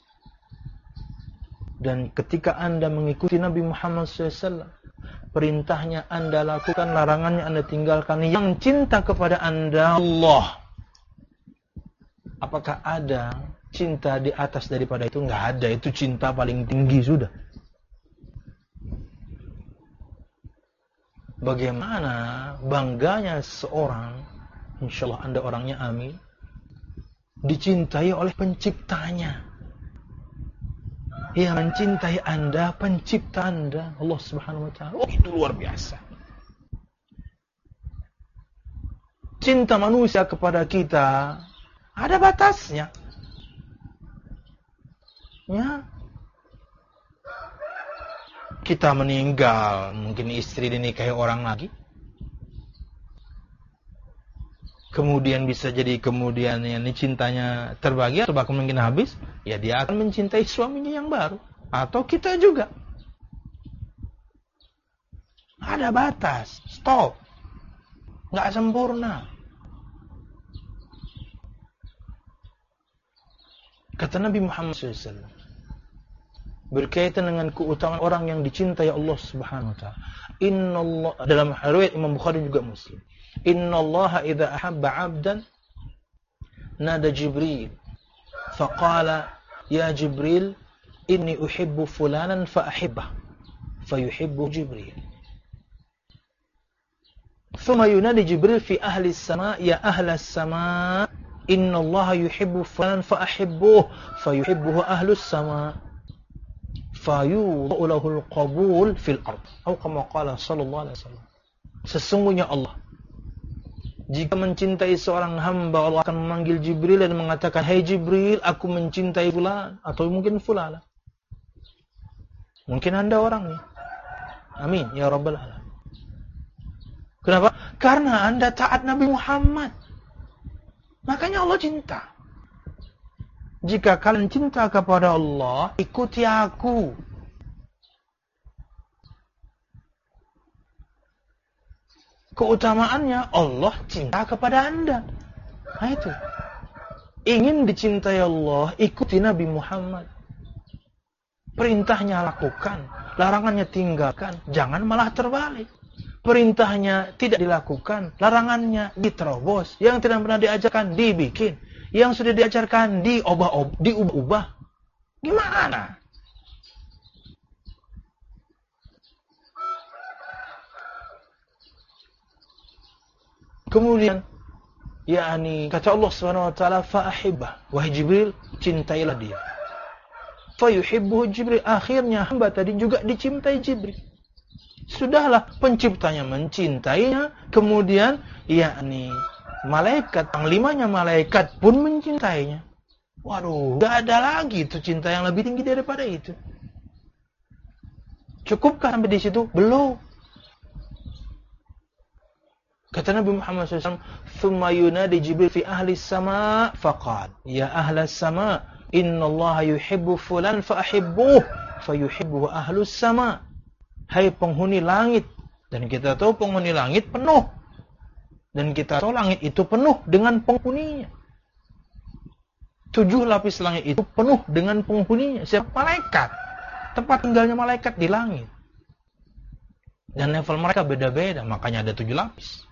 Speaker 1: Dan ketika Anda mengikuti Nabi Muhammad shallallahu alaihi wasallam, perintahnya Anda lakukan, larangannya Anda tinggalkan. Yang cinta kepada Anda Allah. Apakah ada cinta di atas daripada itu? Enggak ada. Itu cinta paling tinggi sudah. bagaimana bangganya seorang, insyaallah Anda orangnya amin, dicintai oleh penciptanya. Yang mencintai Anda, pencipta Anda, Allah Subhanahu wa taala. Oh, itu luar biasa. Cinta manusia kepada kita ada batasnya. Ya. Kita meninggal, mungkin istri dinikahi orang lagi. Kemudian bisa jadi kemudian ini cintanya terbagi atau bahkan mungkin habis, ya dia akan mencintai suaminya yang baru atau kita juga. Ada batas, stop. Enggak sempurna. Kata Nabi Muhammad shallallahu alaihi wasallam berkaitan dengan keutamaan orang yang dicintai Allah Subhanahu wa taala. Innallah, dalam riwayat Imam Bukhari juga Muslim. Innallaha idza ahabba 'abdan nada Jibril faqala ya Jibril inni uhibbu fulanan fa ahibbah fayuhibbu Jibril. Thumma yunadi Jibril fi ahli as-sama' ya ahla as-sama' innallaha yuhibbu fulanan fa ahibbuhu fayuhibbuhu ahlu as-sama' fayudhu lahu al-qabul fil ard atau kama qala sallallahu alaihi wasallam. Sesungguhnya Allah jika mencintai seorang hamba, Allah akan memanggil Jibril dan mengatakan, "Hai Jibril, aku mencintai fulan," atau mungkin fulana. Mungkin Anda orangnya. Amin ya rabbal alamin. Kenapa? Karena Anda taat Nabi Muhammad. Makanya Allah cinta. Jika kalian cinta kepada Allah, ikuti aku. Keutamaannya Allah cinta kepada Anda. Nah itu. Ingin dicintai Allah, ikuti Nabi Muhammad. Perintahnya lakukan, larangannya tinggalkan, jangan malah terbalik. Perintahnya tidak dilakukan, larangannya diterobos. Yang tidak pernah diajarkan dibikin, yang sudah diajarkan diubah-ubah, diubah-ubah. Gimana? Kemudian, yakni kata Allah Subhanahu wa taala, fa ahibbah, wahai Jibril, cintailah dia. Fa yuhibbuhu Jibril, akhirnya hamba tadi juga dicintai Jibril. Sudahlah penciptanya mencintainya, kemudian yakni malaikat, panglimanya malaikat pun mencintainya. Waduh, enggak ada lagi itu cinta yang lebih tinggi daripada itu. Cukupkah sampai di situ? Belum. Kata Nabi Muhammad shallallahu alaihi wasallam, "Tsumma yunadi Jibril fi ahli as-sama' faqal, ya ahla as-sama' innallaha yuhibbu fulan fa ahibbuhu fayuhibbuhu ahlu as-sama'." Hai penghuni langit, dan kita tahu penghuni langit penuh. Dan kita tahu langit itu penuh dengan penghuninya. Tujuh lapis langit itu penuh dengan penghuninya. Siapa? Malaikat. Tempat tinggalnya malaikat di langit. Dan level mereka beda-beda, makanya ada tujuh lapis.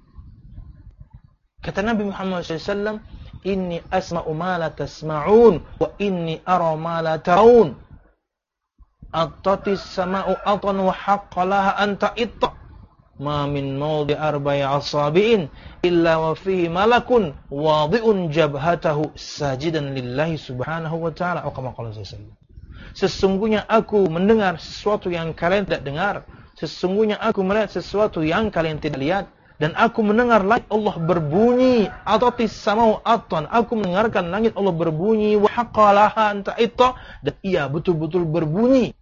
Speaker 1: Kata Nabi Muhammad shallallahu alaihi wasallam, "Inni asma'u ma la tasma'un, wa inni ara ma la tarawun. Attatis sama'u atan wa haqqalaha anta itta. Ma min mawdi arba'i asabi'in illa wa fihi malakun wadi'un jabhatahu sajidan lillahi subhanahu wa ta'ala." Atau kama qala sallallahu alaihi wasallam. Sesungguhnya aku mendengar sesuatu yang kalian tidak dengar. Sesungguhnya aku melihat sesuatu yang kalian tidak lihat. Dan aku mendengar langit Allah berbunyi, atatis samau atan, aku mendengarkan langit Allah berbunyi, wa haqqalaha anta itta, dan ia betul-betul berbunyi.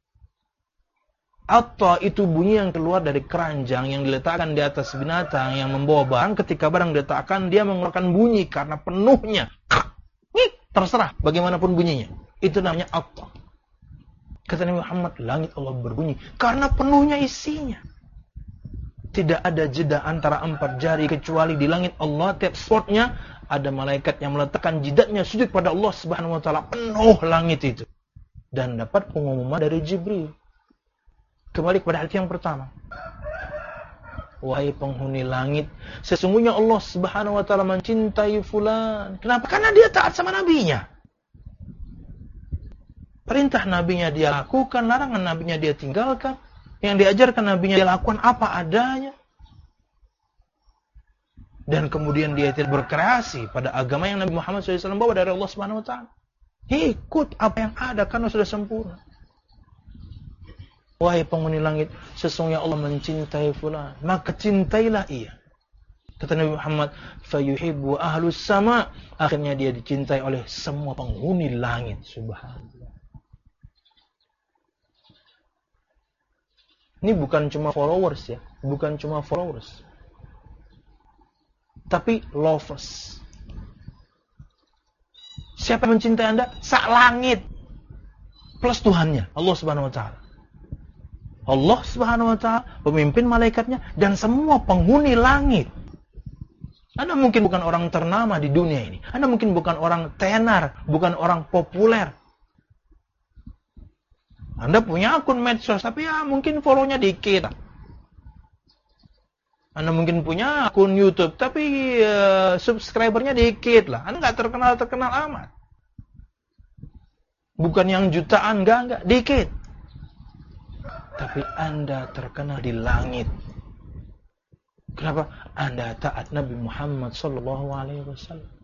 Speaker 1: Atta itu bunyi yang keluar dari keranjang yang diletakkan di atas binatang yang membawa barang. Ketika barang diletakkan, dia mengeluarkan bunyi karena penuhnya. Terserah bagaimanapun bunyinya. Itu namanya atta. Kata Nabi Muhammad, langit Allah berbunyi karena penuhnya isinya. Tidak ada jeda antara empat jari kecuali di langit Allah tiap spotnya ada malaikat yang meletakkan jidatnya sujud pada Allah Subhanahu wa taala, penuh langit itu. Dan dapat pengumuman dari Jibril. Kembali kepada hadis yang pertama. Wahai penghuni langit, sesungguhnya Allah Subhanahu wa taala mencintai fulan. Kenapa? Karena dia taat sama nabinya. Perintah nabinya dia lakukan, larangan nabinya dia tinggalkan. Yang diajarkan nabinya dia lakukan apa adanya. Dan kemudian dia tidak berkreasi pada agama yang Nabi Muhammad shallallahu alaihi wasallam bawa dari Allah Subhanahu wa taala. Ikut apa yang ada karena sudah sempurna. Wahai penghuni langit, sesungguhnya Allah mencintai fulan, maka cintailah ia. Kata Nabi Muhammad, fayuhibbu ahlus sama. Akhirnya dia dicintai oleh semua penghuni langit. Subhanallah. Ini bukan cuma followers ya, bukan cuma followers, tapi lovers. Siapa yang mencintai Anda? Sak langit plus Tuhannya, Allah Subhanahu wa taala. Allah Subhanahu wa taala, pemimpin malaikatnya dan semua penghuni langit. Anda mungkin bukan orang ternama di dunia ini. Anda mungkin bukan orang tenar, bukan orang populer. Anda punya akun medsos, tapi ya mungkin follow-nya dikit. Anda mungkin punya akun YouTube, tapi uh, subscribernya dikit lah. Anda nggak terkenal-terkenal amat. Bukan yang jutaan, enggak, enggak, dikit. Tapi Anda terkenal di langit. Kenapa? Anda taat Nabi Muhammad sallallahu alaihi wasallam.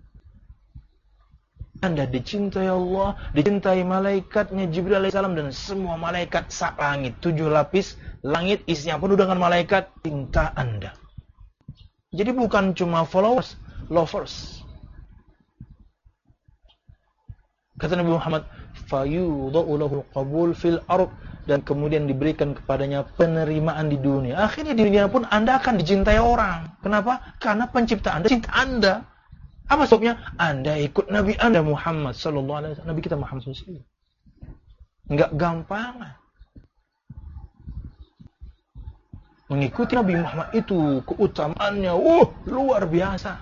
Speaker 1: Anda dicintai Allah, dicintai malaikatnya Jibril alaihissalam dan semua malaikat sak langit. Tujuh lapis langit isinya penuh dengan malaikat cinta Anda. Jadi bukan cuma followers, lovers. Kata Nabi Muhammad, fayudha'u lahul qabul fil ard, dan kemudian diberikan kepadanya penerimaan di dunia. Akhirnya di dunia pun Anda akan dicintai orang. Kenapa? Karena pencipta Anda cinta Anda. Apa sebabnya? Anda ikut Nabi Anda Muhammad sallallahu alaihi wasallam. Nabi kita Muhammad sallallahu alaihi wasallam. Enggak gampang. Mengikuti Nabi Muhammad itu keutamaannya, uh, luar biasa.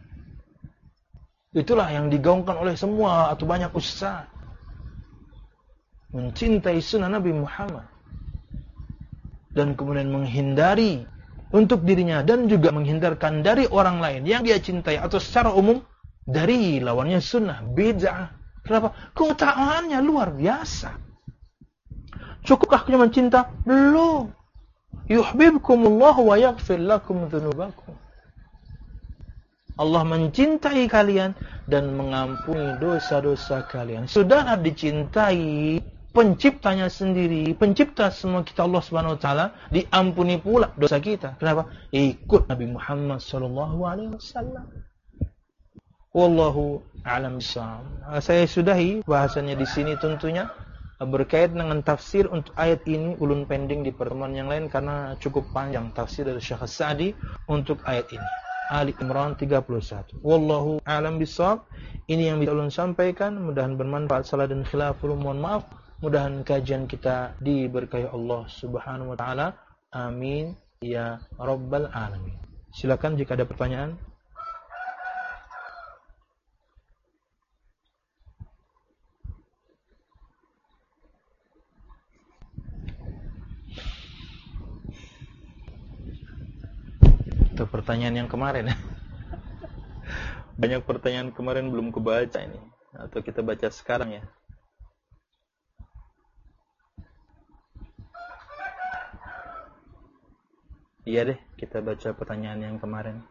Speaker 1: Itulah yang digaungkan oleh semua atau banyak ustaz. Mencintai sunnah Nabi Muhammad. Dan kemudian menghindari untuk dirinya dan juga menghindarkan dari orang lain yang dia cintai atau secara umum dari lawannya sunnah, bid'ah. Kenapa? Keutamaannya luar biasa. Cukupkah cuma cinta? Belum. Yuhibbukumullah wa yaghfir lakum dzunubakum. Allah mencintai kalian dan mengampuni dosa-dosa kalian. Sudahlah dicintai penciptanya sendiri, pencipta semua kita Allah Subhanahu wa taala, diampuni pula dosa kita. Kenapa? Ikut Nabi Muhammad sallallahu alaihi wasallam. Wallahu a'lam bishawab. Saya sudahi bahasannya di sini tentunya berkait dengan tafsir untuk ayat ini, ulun pending di pertemuan yang lain karena cukup panjang tafsir dari Syekh Sa'di untuk ayat ini. Ali Imran tiga puluh satu. Wallahu a'lam bishawab. Ini yang bisa ulun sampaikan, mudah-mudahan bermanfaat. Salah dan khilaf mohon maaf. Mudah-mudahan kajian kita diberkahi Allah Subhanahu wa taala. Amin ya rabbal alamin. Silakan jika ada pertanyaan. Itu pertanyaan yang kemarin. Banyak pertanyaan kemarin belum kebaca ini. Atau kita baca sekarang ya. Iya deh, kita baca pertanyaan yang kemarin.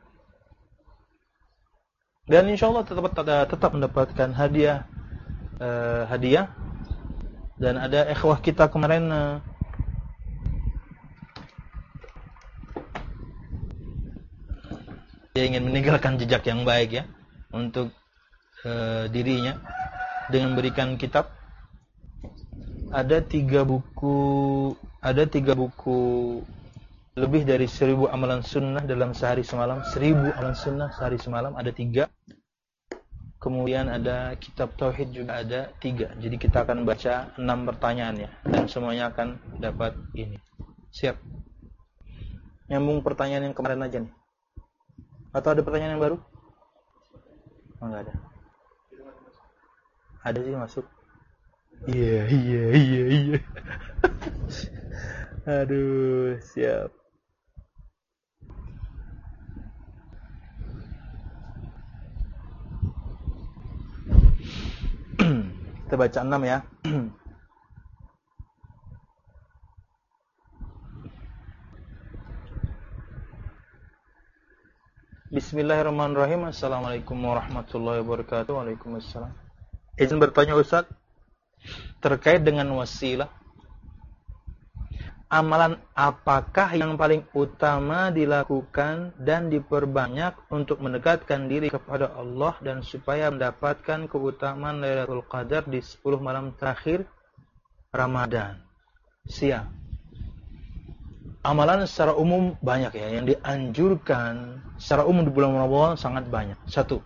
Speaker 1: Dan insya Allah tetap, tetap, tetap mendapatkan hadiah, uh, hadiah. Dan ada ikhwah kita kemarin uh, dia ingin meninggalkan jejak yang baik ya untuk uh, dirinya dengan memberikan kitab. Ada tiga buku, ada tiga buku. Lebih dari seribu amalan sunnah dalam sehari semalam. Seribu amalan sunnah sehari semalam ada tiga. Kemudian ada kitab tauhid juga ada tiga. Jadi kita akan baca enam pertanyaan ya. Dan semuanya akan dapat ini. Siap. Nyambung pertanyaan yang kemarin aja nih. Atau ada pertanyaan yang baru? Oh, enggak ada. Ada sih masuk. Iya, iya, iya, iya. Aduh, siap. Kita baca enam ya. Bismillahirrahmanirrahim. Assalamualaikum warahmatullahi wabarakatuh. Waalaikumsalam. Izin bertanya Ustaz, terkait dengan wasilah, amalan apakah yang paling utama dilakukan dan diperbanyak untuk mendekatkan diri kepada Allah dan supaya mendapatkan keutamaan Lailatul Qadar di sepuluh malam terakhir Ramadan? Siap. Amalan secara umum banyak ya, yang dianjurkan secara umum di bulan Ramadan sangat banyak. Satu,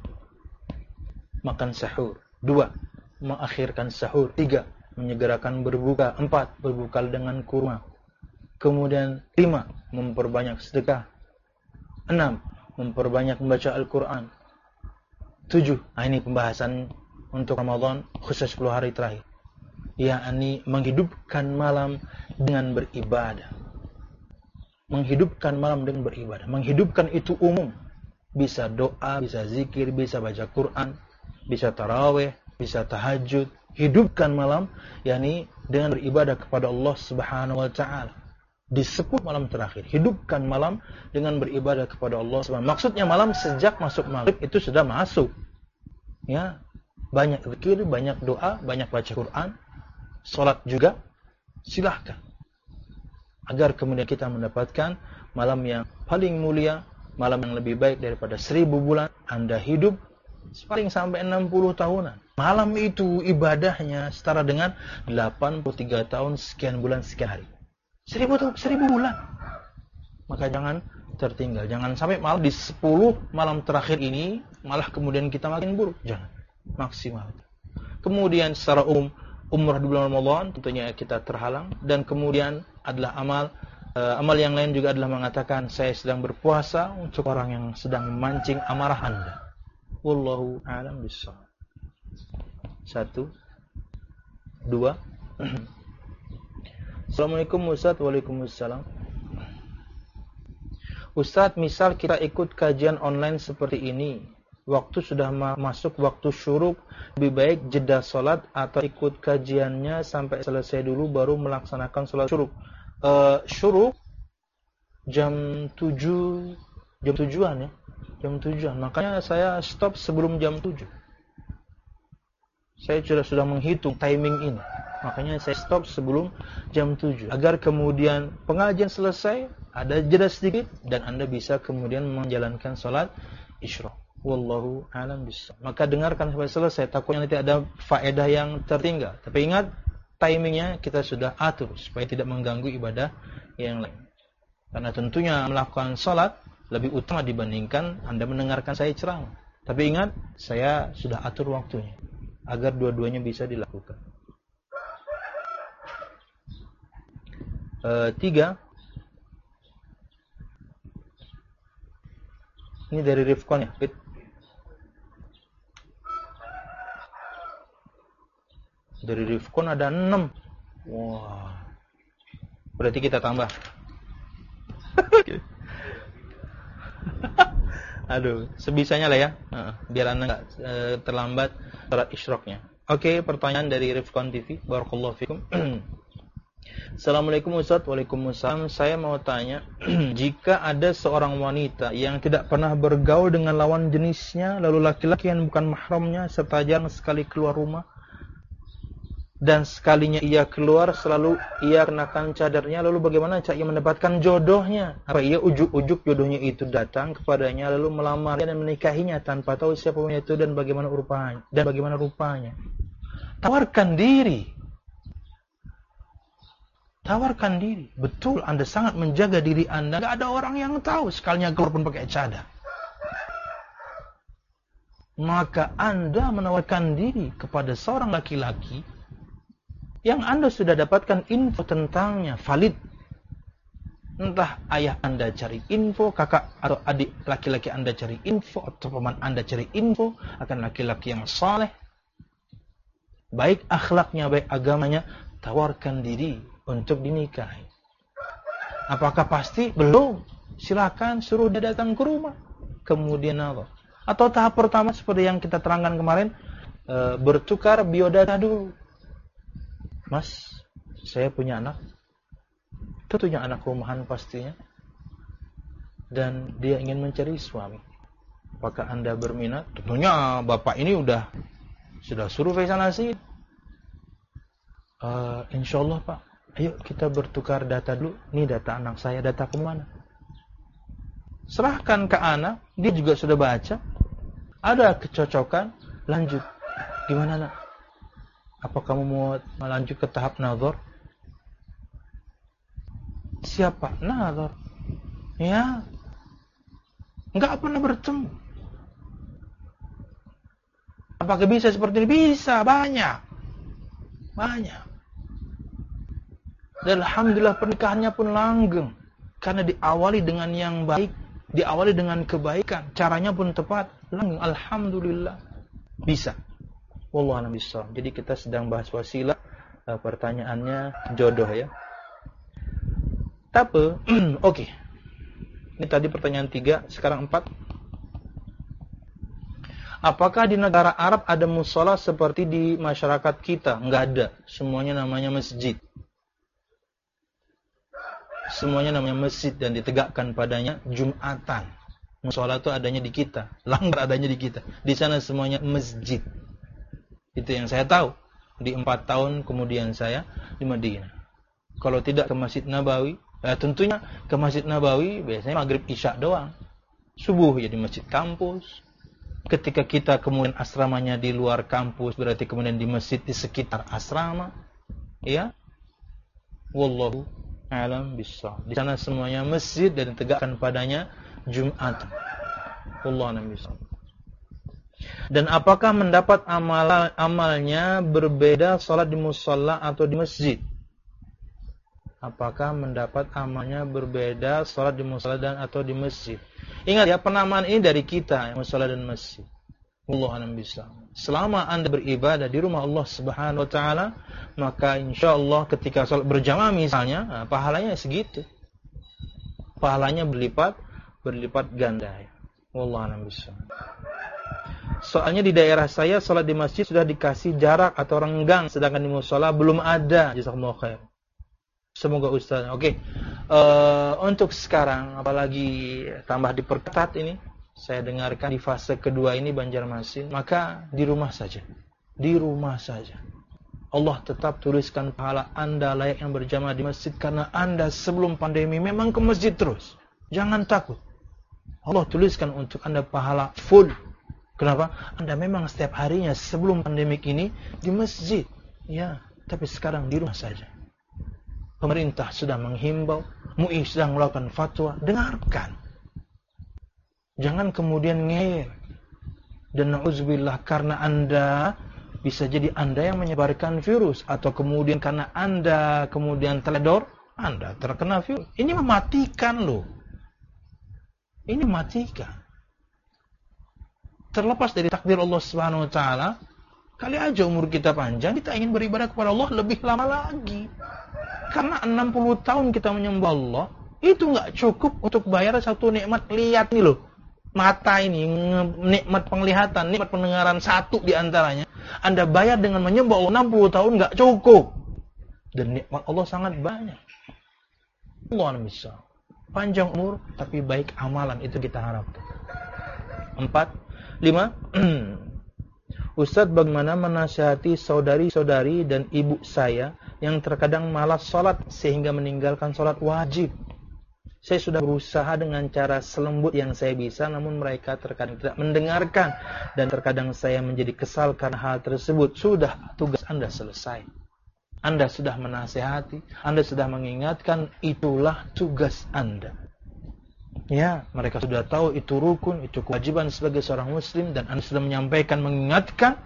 Speaker 1: makan sahur. Dua, mengakhirkan sahur. Tiga, menyegerakan berbuka. Empat, berbuka dengan kurma. Kemudian lima, memperbanyak sedekah. Enam, memperbanyak membaca Al-Quran. Tujuh, nah ini pembahasan untuk Ramadan khusus sepuluh hari terakhir, yakni menghidupkan malam dengan beribadah. Menghidupkan malam dengan beribadah. Menghidupkan itu umum. Bisa doa, bisa zikir, bisa baca Quran, bisa tarawih, bisa tahajud. Hidupkan malam, yakni dengan beribadah kepada Allah Subhanahu wa taala. Di sepuluh malam terakhir, hidupkan malam dengan beribadah kepada Allah Subhanahu wa taala. Maksudnya malam sejak masuk maghrib itu sudah masuk. Ya, banyak zikir, banyak doa, banyak baca Quran, salat juga. Silahkan. Agar kemudian kita mendapatkan malam yang paling mulia, malam yang lebih baik daripada seribu bulan. Anda hidup paling sampai enam puluh tahunan. Malam itu ibadahnya setara dengan delapan puluh tiga tahun sekian bulan sekian hari. Seribu, seribu bulan. Maka jangan tertinggal. Jangan sampai malam di sepuluh malam terakhir ini malah kemudian kita makin buruk. Jangan. Maksimal. Kemudian secara umum, umrah di bulan Ramadan tentunya kita terhalang, dan kemudian adalah amal uh, amal yang lain juga adalah mengatakan saya sedang berpuasa untuk orang yang sedang memancing amarah Anda. Wallahu a'lam bishawab. Satu, dua. Assalamualaikum Ustaz. Waalaikumsalam. Ustaz, misal kita ikut kajian online seperti ini, waktu sudah ma- masuk waktu syuruk, lebih baik jeda sholat atau ikut kajiannya sampai selesai dulu baru melaksanakan sholat syuruk? Uh, syuruk jam tujuh, jam tujuan ya, jam tujuan. Makanya saya stop sebelum jam tujuh. Saya sudah sudah menghitung timing ini. Makanya saya stop sebelum jam tujuh. Agar kemudian pengajian selesai, ada jeda sedikit, dan Anda bisa kemudian menjalankan sholat isyraq. Wallahu a'lam bishawab. Maka dengarkan sampai selesai, takutnya nanti ada faedah yang tertinggal. Tapi ingat, timingnya kita sudah atur supaya tidak mengganggu ibadah yang lain. Karena tentunya melakukan sholat lebih utama dibandingkan Anda mendengarkan saya ceramah. Tapi ingat, saya sudah atur waktunya agar dua-duanya bisa dilakukan. E, tiga. Ini dari Rifkon ya. Dari Rifkon ada enam. Wah. Berarti kita tambah. Aduh, sebisanya lah ya. Biar Anda enggak e, terlambat salat isyraqnya. Oke, pertanyaan dari Rifkon T V. Barakallahu fikum. Assalamualaikum Ustaz. Waalaikumsalam. Saya mau tanya, jika ada seorang wanita yang tidak pernah bergaul dengan lawan jenisnya, lalu laki-laki yang bukan mahramnya serta jarang sekali keluar rumah, dan sekalinya ia keluar selalu ia kenakan cadarnya, lalu bagaimana cara ia mendapatkan jodohnya? Apa ia ujuk-ujuk jodohnya itu datang kepadanya lalu melamarnya dan menikahinya tanpa tahu siapa itu dan bagaimana rupanya? Dan bagaimana rupanya? Tawarkan diri. Tawarkan diri. Betul, Anda sangat menjaga diri Anda. Gak ada orang yang tahu, sekalinya keluar pun pakai cadar. Maka Anda menawarkan diri kepada seorang laki-laki yang Anda sudah dapatkan info tentangnya valid. Entah ayah Anda cari info, kakak atau adik laki-laki Anda cari info, atau paman Anda cari info akan laki-laki yang saleh, baik akhlaknya, baik agamanya, tawarkan diri untuk dinikahi. Apakah pasti? Belum. Silakan suruh dia datang ke rumah. Kemudian apa? Atau tahap pertama seperti yang kita terangkan kemarin, e, bertukar biodata dulu. Mas, saya punya anak. Tentunya anak rumahan pastinya. Dan dia ingin mencari suami. Apakah Anda berminat? Tentunya Bapak ini udah sudah survei sana sih. Uh, insya Allah Pak, ayo kita bertukar data dulu. Ini data anak saya, data kemana? Serahkan ke anak, dia juga sudah baca. Ada kecocokan, lanjut. Gimana nak? Apa kamu mau melanjut ke tahap nazar? Siapa? Nazar. Ya, nggak pernah bertemu. Apakah bisa seperti ini? Bisa, banyak. Banyak. Dan alhamdulillah pernikahannya pun langgeng. Karena diawali dengan yang baik. Diawali dengan kebaikan. Caranya pun tepat. Langgeng. Alhamdulillah. Bisa. Wallahu a'lam bishawab. Jadi kita sedang bahas wasilah. Pertanyaannya jodoh ya. Tapi, oke. Okay. Ini tadi pertanyaan tiga. Sekarang empat. Apakah di negara Arab ada musola seperti di masyarakat kita? Enggak ada. Semuanya namanya masjid. Semuanya namanya masjid dan ditegakkan padanya Jumatan. Musola itu adanya di kita. Langgar adanya di kita. Di sana semuanya masjid. Itu yang saya tahu. Di empat tahun kemudian saya di Madinah. Kalau tidak ke Masjid Nabawi, eh, tentunya ke Masjid Nabawi biasanya maghrib isya doang. Subuh ya di masjid kampus. Ketika kita kemudian asramanya di luar kampus, berarti kemudian di masjid di sekitar asrama. Ya. Wallahu a'lam bishawab. Di sana semuanya masjid dan ditegakkan padanya Jumat. Wallahu a'lam bishawab. Dan apakah mendapat amal amalnya berbeda salat di musalla atau di masjid? Apakah mendapat amalnya berbeda salat di musalla dan atau di masjid? Ingat ya, penamaan ini dari kita, musalla dan masjid. Wallahu a'lam bishawab. Selama Anda beribadah di rumah Allah Subhanahu wa taala, maka insyaallah ketika salat berjamaah misalnya, nah, pahalanya segitu. Pahalanya berlipat, berlipat ganda ya. Wallahu a'lam bishawab. Soalnya di daerah saya salat di masjid sudah dikasih jarak atau renggang, sedangkan di musalla belum ada. Jazakumullah khair. Semoga Ustaz. Oke. Okay. Uh, untuk sekarang apalagi tambah diperketat ini, saya dengarkan di fase kedua ini Banjarmasin, maka di rumah saja. Di rumah saja. Allah tetap tuliskan pahala Anda layak yang berjamaah di masjid karena Anda sebelum pandemi memang ke masjid terus. Jangan takut. Allah tuliskan untuk Anda pahala full. Kenapa? Anda memang setiap harinya sebelum pandemik ini di masjid. Ya, tapi sekarang di rumah saja. Pemerintah sudah menghimbau, M U I sedang melakukan fatwa, dengarkan. Jangan kemudian ngeyel. Dan na'udzubillah karena Anda bisa jadi Anda yang menyebarkan virus atau kemudian karena Anda kemudian teledor, Anda terkena virus. Ini mematikan loh. Ini mematikan. Terlepas dari takdir Allah Subhanahu wa taala, kali aja umur kita panjang, kita ingin beribadah kepada Allah lebih lama lagi. Karena enam puluh tahun kita menyembah Allah, itu enggak cukup untuk bayar satu nikmat. Lihat nih loh. Mata ini, nikmat penglihatan, nikmat pendengaran satu di antaranya. Anda bayar dengan menyembah Allah enam puluh tahun enggak cukup. Dan nikmat Allah sangat banyak. Allah bisa. Panjang umur tapi baik amalan, itu kita harapkan. Empat. Lima. Ustadz, bagaimana menasihati saudari-saudari dan ibu saya yang terkadang malas sholat sehingga meninggalkan sholat wajib? Saya sudah berusaha dengan cara selembut yang saya bisa, namun mereka terkadang tidak mendengarkan. Dan terkadang saya menjadi kesal karena hal tersebut. Sudah, tugas Anda selesai. Anda sudah menasihati, Anda sudah mengingatkan, itulah tugas Anda. Ya, mereka sudah tahu itu rukun, itu kewajiban sebagai seorang muslim, dan Anda sudah menyampaikan, mengingatkan.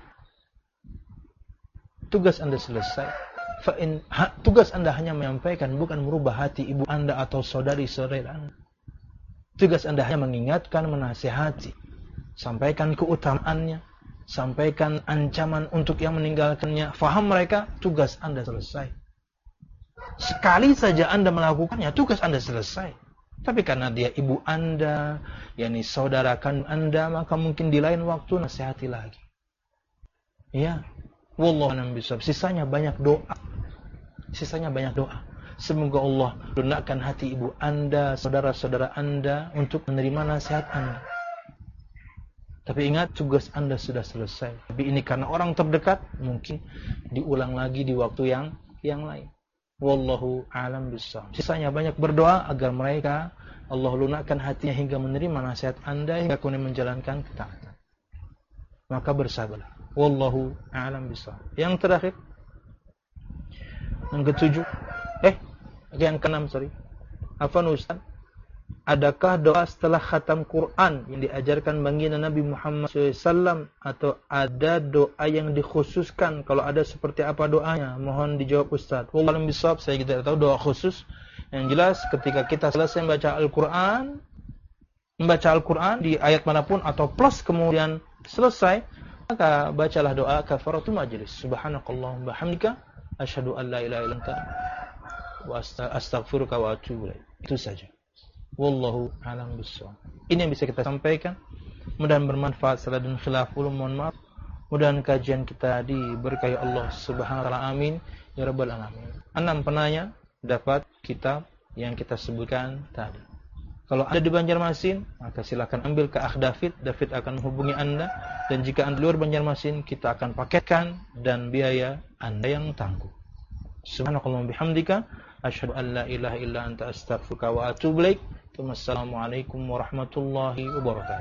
Speaker 1: Tugas Anda selesai. Fa'in, ha, tugas Anda hanya menyampaikan, bukan merubah hati ibu Anda atau saudari-saudari Anda. Tugas Anda hanya mengingatkan, menasihati. Sampaikan keutamaannya, sampaikan ancaman untuk yang meninggalkannya. Faham mereka, tugas Anda selesai. Sekali saja Anda melakukannya, tugas Anda selesai. Tapi karena dia ibu Anda, yakni saudara kandung Anda, maka mungkin di lain waktu nasihati lagi. Ya, wallahu a'lam bishawab. Sisanya banyak doa. Sisanya banyak doa. Semoga Allah lunakkan hati ibu Anda, saudara-saudara Anda untuk menerima nasihat Anda. Tapi ingat, tugas Anda sudah selesai. Tapi ini karena orang terdekat, mungkin diulang lagi di waktu yang yang lain. Wallahu a'lam bishawab. Sisanya banyak berdoa agar mereka Allah lunakkan hatinya hingga menerima nasihat Anda hingga kemudian menjalankan ketaatan. Maka bersabarlah. Wallahu a'lam bishawab. Yang terakhir, yang ketujuh, eh, yang keenam, sorry. Afwan Ustaz, adakah doa setelah khatam Quran yang diajarkan baginda Nabi Muhammad shallallahu alaihi wasallam, atau ada doa yang dikhususkan? Kalau ada, seperti apa doanya? Mohon dijawab Ustaz. Wallahu a'lam bishawab. Saya tidak tahu doa khusus. Yang jelas, ketika kita selesai membaca Al-Quran, membaca Al-Quran di ayat manapun atau plus kemudian selesai, maka bacalah doa kafaratul majlis. Subhanakallahumma hamdika asyhadu an la ilaha illa anta wa astaghfiruka wa atubu ilaik. Itu saja. Wallahu a'lam bishawab. Ini yang bisa kita sampaikan. Mudah-mudahan bermanfaat. Salah dan khilaf ulum, mohon maaf. Mudah-mudahan kajian kita diberkahi Allah Subhanahu wa taala. Amin ya rabbal alamin. Enam penanya dapat kitab yang kita sebutkan tadi. Kalau ada di Banjarmasin, maka silakan ambil ke Akh David. David akan menghubungi Anda. Dan jika Anda di luar Banjarmasin, kita akan paketkan dan biaya Anda yang tangguh. Subhanakallahumma bihamdika asyhadu an la ilaha illa anta astaghfiruka wa atubu ilaik. Wassalamualaikum warahmatullahi wabarakatuh.